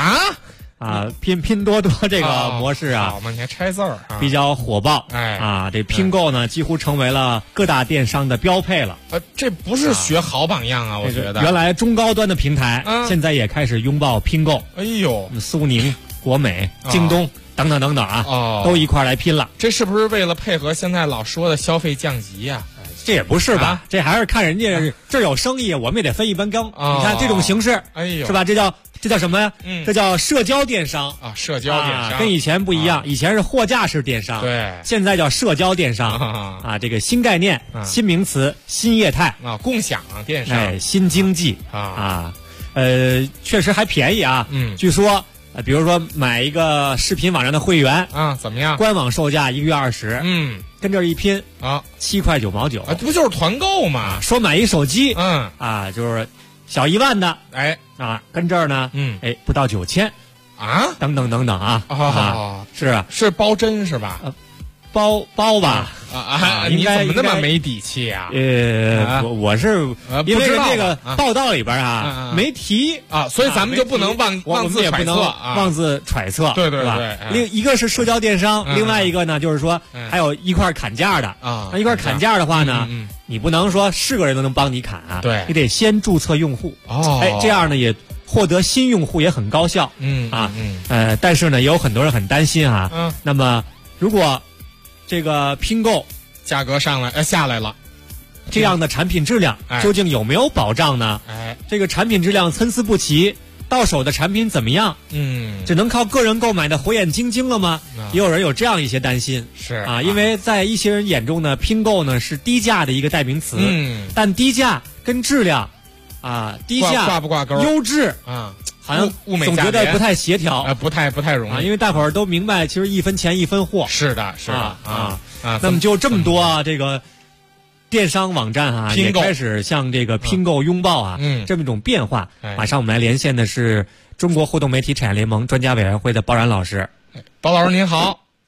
拼多多这个模式好嘛，你还拆字儿， 比较火爆。这拼购呢，几乎成为了各大电商的标配了。 这不是学好榜样啊，我觉得。 原来中高端的平台，现在也开始拥抱拼购。 哎呦， 苏宁、国美、京东等等等等啊，都一块来拼了。 这是不是为了配合现在老说的消费降级呀？ 这也不是吧？这还是看人家这有生意，我们也得分一杯羹。你看这种形式， 哎呦， 是吧？这叫什么呀？这叫社交电商啊，社交电商跟以前不一样，以前是货架式电商， 对， 现在叫社交电商啊，这个新概念、新名词、新业态啊，共享电商， 新经济确实还便宜啊。据说比如说买一个视频网站的会员啊，怎么样？ 官网售价1个月20，跟这一拼7块9毛9， 这不就是团购吗？ 说买一手机，就是小1万的，跟这儿呢，不到9000 啊， 等等等等啊， 是包真是吧？ 包吧你怎么那么没底气啊？ 我是因为这个报道里边没提所以咱们就不能妄自揣测妄自揣测， 对对对。 另一个是社交电商，另外一个呢就是说还有一块砍价的那一块砍价的话呢，你不能说是个人都能帮你砍啊， 对， 你得先注册用户这样呢也获得新用户也很高效但是呢也有很多人很担心那么如果这个拼购价格下来了， 这样的产品质量究竟有没有保障呢？这个产品质量参差不齐，到手的产品怎么样？只能靠个人购买的火眼金睛了吗？也有人有这样一些担心， 是因为在一些人眼中呢，拼购呢是低价的一个代名词，但低价跟质量低价挂不挂钩？ 优质好像总觉得不太协调， 不太容易因为大伙儿都明白，其实1分钱1分货。 是的那么就这么多这个电商网站也开始向这个拼购拥抱这么一种变化。马上我们来连线的是中国互动媒体产业联盟专家委员会的包然老师。 包老师您好。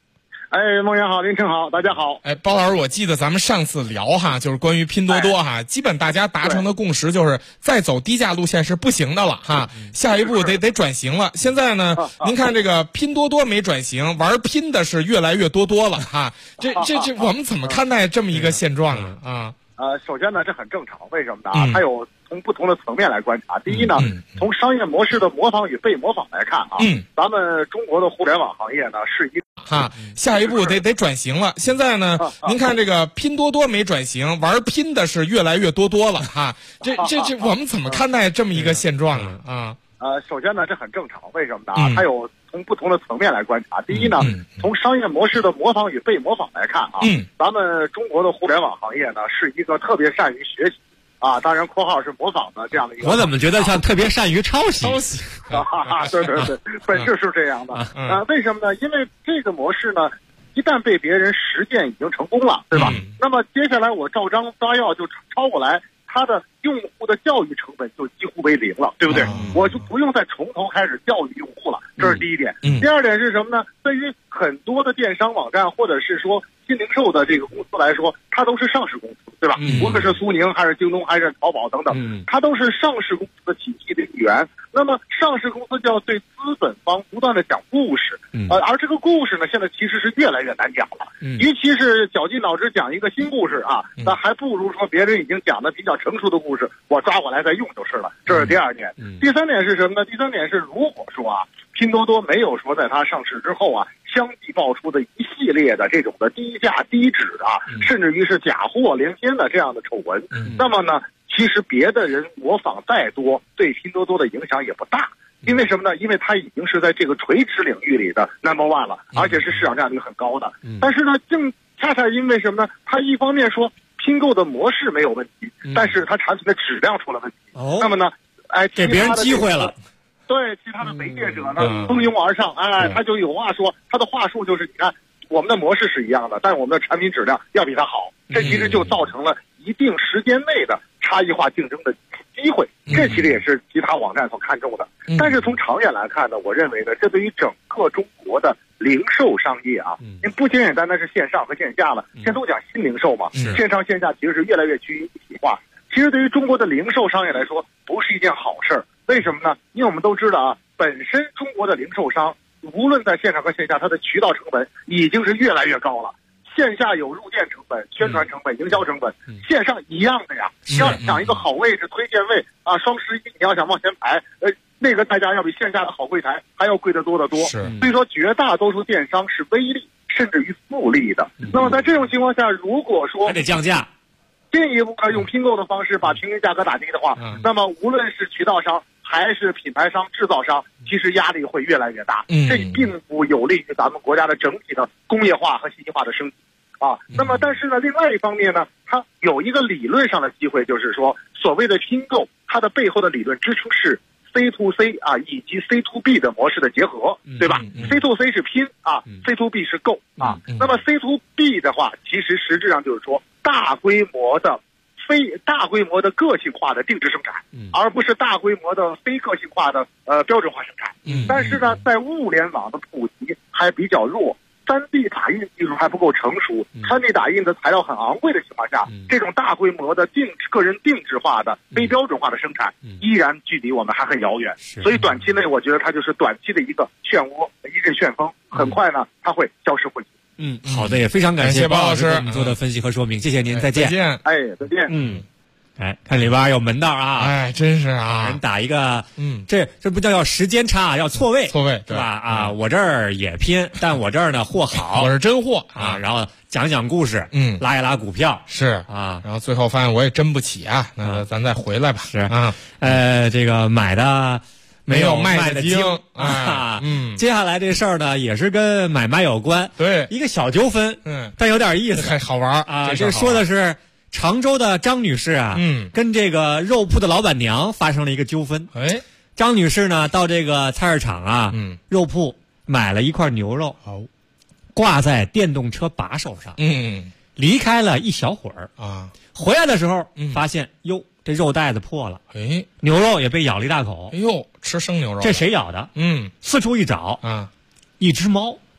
哎，梦圆好，凌晨好，大家好。 哎，包老师，我记得咱们上次聊哈，就是关于拼多多哈，基本大家达成的共识就是再走低价路线是不行的了哈，下一步得转型了。现在呢，您看这个拼多多没转型，玩拼的是越来越多了哈。这我们怎么看待这么一个现状啊？ 首先呢，这很正常，为什么呢？它有从不同的层面来观察。第一呢，从商业模式的模仿与被模仿来看啊，咱们中国的互联网行业呢是一哈，下一步得转型了。现在呢，您看这个拼多多没转型，玩拼的是越来越多了哈。这我们怎么看待这么一个现状啊？ 首先呢，这很正常，为什么呢？它有从不同的层面来观察。第一呢，从商业模式的模仿与被模仿来看啊，咱们中国的互联网行业呢是一个特别善于学习啊，当然括号是模仿的这样的一个。 我怎么觉得像特别善于抄袭？ 对，本质是这样的。为什么呢？因为这个模式呢，一旦被别人实践已经成功了，对吧？那么接下来我照章抓药就抄过来。它的用户的教育成本就几乎为零了，对不对？我就不用再从头开始教育用户了，这是第一点。第二点是什么呢？对于很多的电商网站或者是说新零售的这个公司来说，它都是上市公司，对吧？无论是苏宁还是京东还是淘宝等等，它都是上市公司的体系的一员。那么上市公司就要对资本方不断的讲故事，而这个故事呢，现在其实是越来越难讲了。与其是绞尽脑汁讲一个新故事啊，那还不如说别人已经讲的比较成熟的故事，我抓过来再用就是了。这是第二点。第三点是什么呢？第三点是，如果说啊，拼多多没有说在它上市之后啊，相继爆出的一系列的这种的低价低质啊，甚至于是假货连篇的这样的丑闻，那么呢，其实别的人模仿再多，对拼多多的影响也不大。因为什么呢？因为它已经是在这个垂直领域里的 No.1 了，而且是市场占有率很高的。但是呢，正恰恰因为什么呢？它一方面说拼购的模式没有问题，但是它产品的质量出了问题。那么呢， 给别人机会了。 对，其他的媒介者呢蜂拥而上，他就有话说，他的话术就是，你看我们的模式是一样的，但是我们的产品质量要比它好，这其实就造成了一定时间内的差异化竞争的机会，这其实也是其他网站所看重的。但是从长远来看呢，我认为呢，这对于整个中国的零售商业啊，不简简单单是线上和线下了，现在都讲新零售嘛，线上线下其实是越来越趋于一体化。其实对于中国的零售商业来说，不是一件好事儿。为什么呢？因为我们都知道啊，本身中国的零售商，无论在线上和线下，它的渠道成本已经是越来越高了。线下有入店成本、宣传成本、营销成本，线上一样的呀。你要抢一个好位置、推荐位啊，双11你要想往前排，那个代价要比线下的好柜台还要贵得多得多。所以说，绝大多数电商是微利甚至于复利的。那么在这种情况下，如果说还得降价， 进一步用拼购的方式把平均价格打低的话，那么无论是渠道商还是品牌商、制造商，其实压力会越来越大。这并不有利于咱们国家的整体的工业化和信息化的升级啊。那么，但是呢，另外一方面呢，它有一个理论上的机会，就是说，所谓的拼购，它的背后的理论支撑是 C to C 啊，以及 C to B 的模式的结合，对吧？C to C 是拼啊，C to B 是购啊。那么 C to B 的话，其实实质上就是说大规模的个性化的定制生产，而不是大规模的非个性化的标准化生产。但是呢，在物联网的普及还比较弱，3D 打印技术还不够成熟，3D 打印的材料很昂贵的情况下，这种大规模的个人定制化的非标准化的生产，依然距离我们还很遥远。所以短期内，我觉得它就是短期的一个漩涡，一阵旋风，很快呢，它会消失殆尽。 好的，也非常感谢包老师给我们做的分析和说明，谢谢您，再见。 再见。再见。 看里边有门道啊！ 真是啊， 人打一个，这不叫时间差，要错位， 是吧？啊，我这儿也拼，但我这儿呢货好， 我是真货啊。然后讲故事，拉一拉股票， 是啊。 然后最后发现我也真不起啊，那咱再回来吧。 是啊，这个买的没有卖的精啊。接下来这事儿呢，也是跟买卖有关， 对， 一个小纠纷，但有点意思， 好玩啊。这说的是常州的张女士啊，跟这个肉铺的老板娘发生了一个纠纷。张女士呢到这个菜市场啊，肉铺买了一块牛肉，挂在电动车把手上，离开了一小会儿啊，回来的时候发现哟，这肉袋子破了，牛肉也被咬了一大口。 哎呦，吃生牛肉， 这谁咬的？四处一找啊，一只猫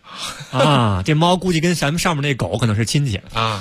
啊，这猫估计跟咱们上面那狗可能是亲戚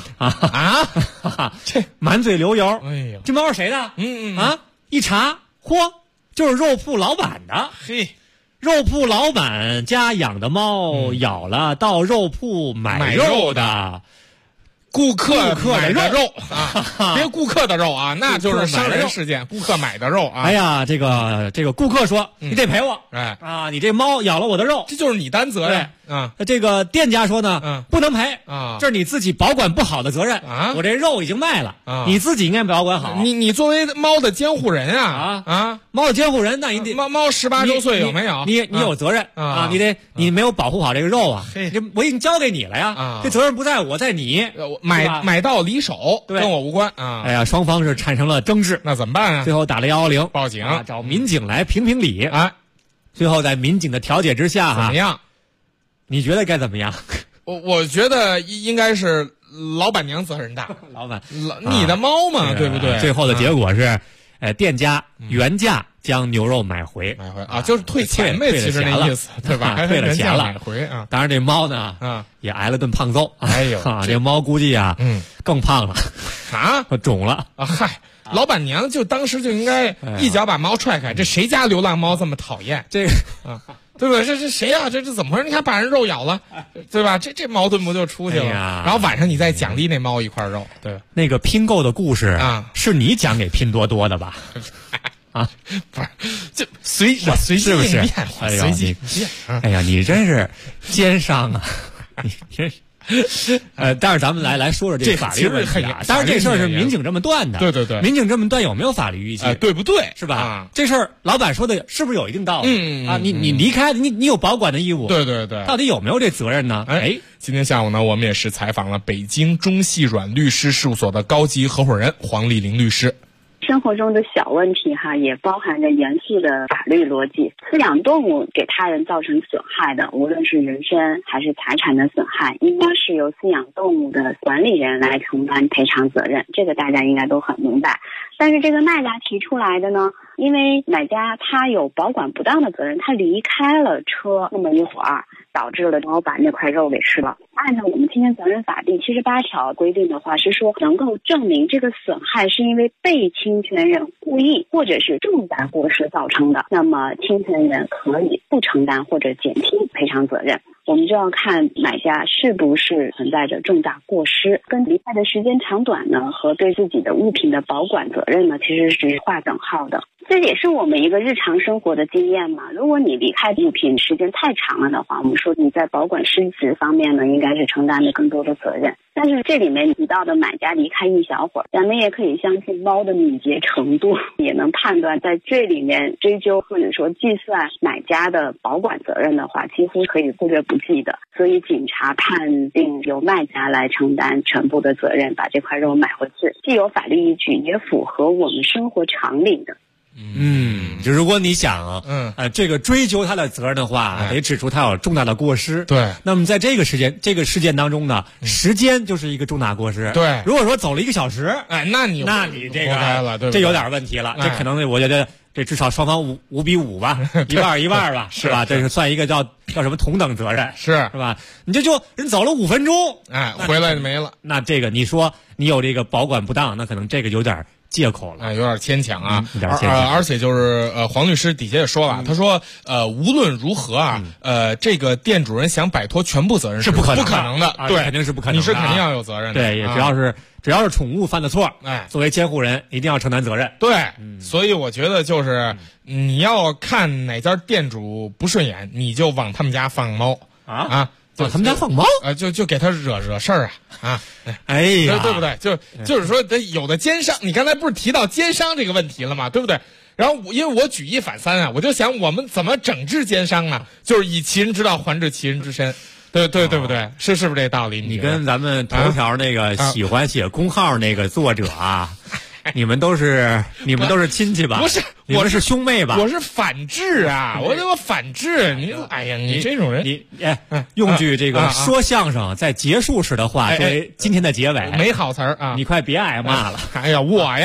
这满嘴流油。 哎呦， 这猫是谁的？一查，嚯，就是肉铺老板的。 嘿， 肉铺老板家养的猫咬了到肉铺买肉的。 顾客买的肉啊， 别顾客的肉啊，那就是伤人事件。顾客买的肉啊， 哎呀，这个顾客说你得赔我，你这猫咬了我的肉， 这就是你担责任啊。 这个店家说呢，不能赔啊， 这是你自己保管不好的责任啊。 我这肉已经卖了，你自己应该保管好。 你作为猫的监护人啊， 猫的监护人，那你得猫18周岁有没有？ 你有责任啊，你没有保护好这个肉啊，我已经交给你了呀，这责任不在我，在你。 买到离手，跟我无关啊！ 哎呀，双方是产生了争执， 那怎么办啊？ 最后打了110 报警， 找民警来评评理啊。最后在民警的调解之下， 怎么样？ 你觉得该怎么样？ 我觉得应该是老板娘责任大。 老板， 你的猫嘛，对不对？ 最后的结果是，店家原价将牛肉买回啊，就是退钱呗，其实那意思对吧？ 退了钱了， 买回啊。 当然这猫呢，也挨了顿胖揍。 哎呦， 这猫估计啊，更胖了啊， 肿了啊！嗨，老板娘就当时就应该一脚把猫踹开。这谁家流浪猫这么讨厌？ 这个对不对？这谁呀？这怎么回事？你看把人肉咬了，对吧？这矛盾不就出去了？然后晚上你再奖励那猫一块肉。对， 那个拼购的故事啊，是你讲给拼多多的吧？啊， 不是，就随机应变，随机应变。 哎呀，你真是奸商啊！你真是。但是咱们来说说这个法律问题啊。当然这事儿是民警这么断的， 对， 民警这么断有没有法律依据？ 对不对？ 是吧？这事儿老板说的是不是有一定道理？ 啊， 你离开你有保管的义务， 对， 到底有没有这责任呢？ 今天下午呢，我们也是采访了北京中细软律师事务所的高级合伙人黄丽玲律师。 生活中的小问题也包含着严肃的法律逻辑。饲养动物给他人造成损害的，无论是人身还是财产的损害，应该是由饲养动物的管理人来承担赔偿责任，这个大家应该都很明白。但是这个卖家提出来的呢，因为买家他有保管不当的责任，他离开了车那么一会儿，导致了猫把那块肉给吃了。按照我们侵权责任法第78条规定的话，是说能够证明这个损害是因为被侵权人故意或者是重大过失造成的，那么侵权人可以不承担或者减轻赔偿责任。我们就要看买家是不是存在着重大过失，跟离开的时间长短呢，和对自己的物品的保管责任呢，其实是划等号的。这也是我们一个日常生活的经验嘛。如果你离开物品时间太长了的话，我们说你在保管失职方面呢，应该是承担的更多的责任。但是这里面提到的买家离开一小会儿，咱们也可以相信猫的敏捷程度，也能判断在这里面追究或者说计算买家的保管责任的话，几乎可以忽略不计的。所以警察判定由卖家来承担全部的责任，把这块肉买回去，既有法律依据，也符合我们生活常理的。 就如果你想这个追究他的责任的话，得指出他有重大的过失。 对， 那么在这个事件当中呢，时间就是一个重大过失。 对， 如果说走了1个小时， 那你这个活该了，对不对？ 这有点问题了。这可能我觉得这至少双方5比5吧，一半吧，是吧？这是算一个叫什么同等责任，是吧？你就人走了5分钟， 回来就没了。 那这个你说你有这个保管不当，那可能这个有点借口了， 有点牵强啊， 有点牵强。 而且就是黄律师底下也说了，他说无论如何这个店主人想摆脱全部责任是不可能的，对， 肯定是不可能的， 你是肯定要有责任的， 对，也只要是宠物犯的错，作为监护人一定要承担责任。 对，所以我觉得就是你要看哪家店主不顺眼，你就往他们家放猫往他们家放猫就给他惹事儿哎呀， 对不对？就是说有的奸商，你刚才不是提到奸商这个问题了吗？对不对？然后因为我举一反三我就想我们怎么整治奸商呢？就是以其人之道还治其人之身。对不对？是不是这道理？ 你跟咱们头条那个喜欢写公号那个作者你们都是亲戚吧？ 不是， 你们是兄妹吧？ 我是反制我他妈反制你！哎呀，你这种人， 用句这个说相声在结束时的话作为今天的结尾， 没好词儿你快别挨骂了。 哎呀，我呀。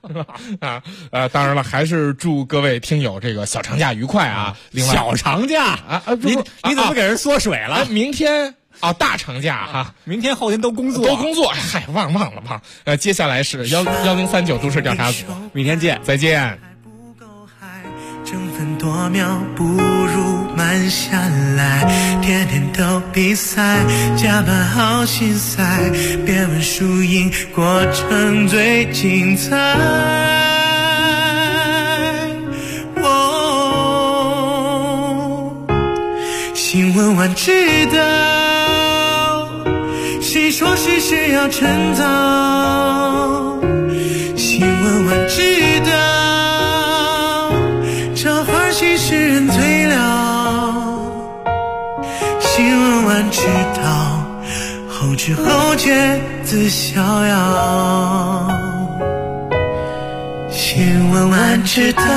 当然了，还是祝各位听友这个小长假愉快啊！另外， 小长假你怎么给人缩水了？ 明天大长假哈， 明天后天都工作， 嗨，忘了。接下来是1039都市调查组， 明天见， 再见。 争分夺秒不如慢下来，天天都比赛，加班好心塞，别问输赢，过程最精彩。新闻晚知道，谁说谁是要趁早？新闻晚知道，这话谁是人最了？新闻晚知道，后知后觉自逍遥。新闻晚知道。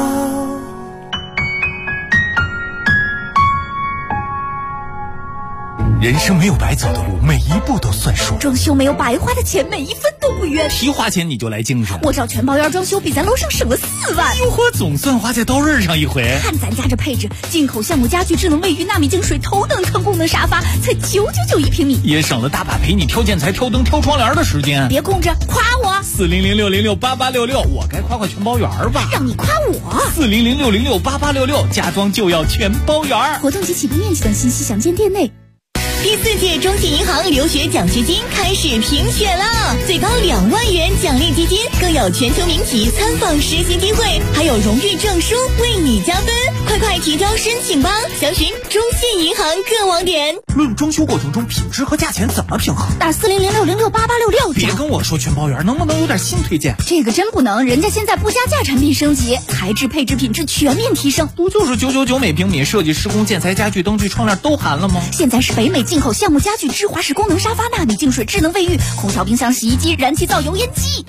人生没有白走的路，每一步都算数。 装修没有白花的钱，每一分都不冤。 提花钱你就来精神， 我找全包院装修，比咱楼上省了4万。 哟呵，总算花在刀刃上一回。 看咱家这配置，进口橡木家具、智能卫浴、纳米净水、头等舱功能沙发，才999一平米， 也省了大把陪你挑建材、挑灯、挑窗帘的时间。 别空着，夸我 ！40060688866，我该夸全包园吧？ 让你夸我 ！40060688866，家装就要全包园。 活动及起步面积等信息详见店内。 第4届中信银行留学奖学金开始评选了，最高2万元奖励基金，更有全球名企参访实习机会，还有荣誉证书为你加分。快提交申请吧，详询中信银行各网点。 论装修过程中品质和价钱怎么平衡？ 打40060688866。 别跟我说全包园，能不能有点新推荐？ 这个真不能，人家现在不加价产品升级，材质配置品质全面提升。 不就是999每平米，设计施工建材家具灯具窗帘都含了吗？ 现在是北美进口橡木家具、芝华士功能沙发、纳米净水、智能卫浴、空调、冰箱、洗衣机、燃气灶、油烟机。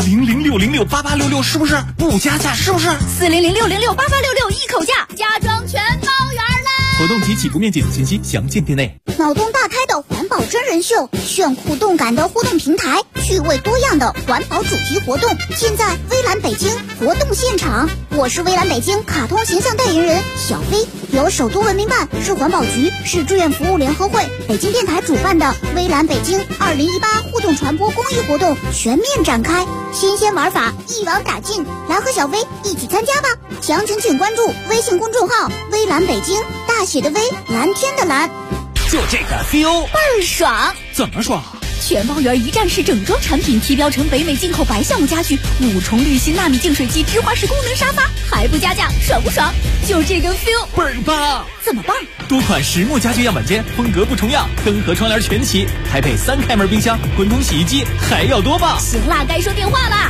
40060688866是不是不加价？是不是 40060688866一口价，家装全包圆啦！ 活动及起步面积等信息详见店内。 脑洞大开的环保真人秀，炫酷动感的互动平台，趣味多样的环保主题活动，尽在微蓝北京活动现场。我是微蓝北京卡通形象代言人小飞，由首都文明办、市环保局、市志愿服务联合会、北京电台主办的微蓝北京2018互动传播公益活动全面展开，新鲜玩法一网打尽，来和小飞一起参加吧！详情请关注微信公众号微蓝北京，大写的微，蓝天的蓝。 就这个 feel 倍儿爽！ 怎么爽？ 全包园一站式整装产品提标成北美进口白橡木家具，5重滤芯纳米净水机，芝华士功能沙发，还不加价，爽不爽？就这个 feel 倍儿棒！ 怎么棒？ 多款实木家具样板间，风格不重样，灯和窗帘全齐，还配3开门冰箱、滚筒洗衣机，还要多棒！ 行啦，该说电话啦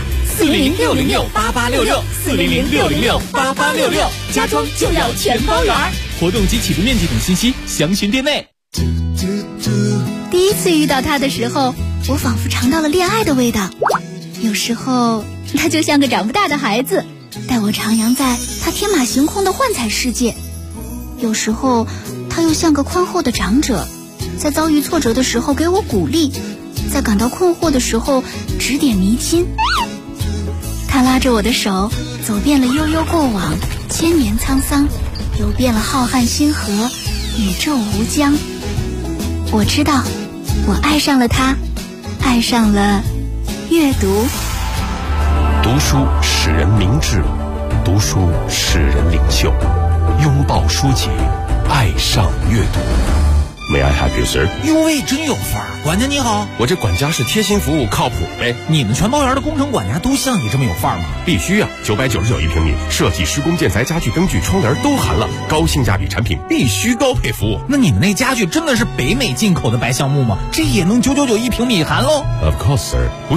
！40060688866，40060688866，家装就要全包园。活动及起步面积等信息详询店内。 第一次遇到他的时候，我仿佛尝到了恋爱的味道。有时候他就像个长不大的孩子，带我徜徉在他天马行空的幻彩世界。有时候他又像个宽厚的长者，在遭遇挫折的时候给我鼓励，在感到困惑的时候指点迷津。他拉着我的手，走遍了悠悠过往，千年沧桑，游遍了浩瀚星河，宇宙无疆。我知道，我爱上了他，爱上了阅读。 读书使人明智，读书使人领袖。拥抱书籍，爱上阅读。May I help you, sir？ 哟喂，真有范儿！管家你好， 我这管家是贴心服务，靠谱呗。 你们全包园的工程管家都像你这么有范儿吗？ 必须啊！999一平米，设计、施工、建材、家具、灯具、窗帘都含了，高性价比产品，必须高配服务。 那你们那家具真的是北美进口的白橡木吗？这也能999一平米含喽 ？Of course, sir。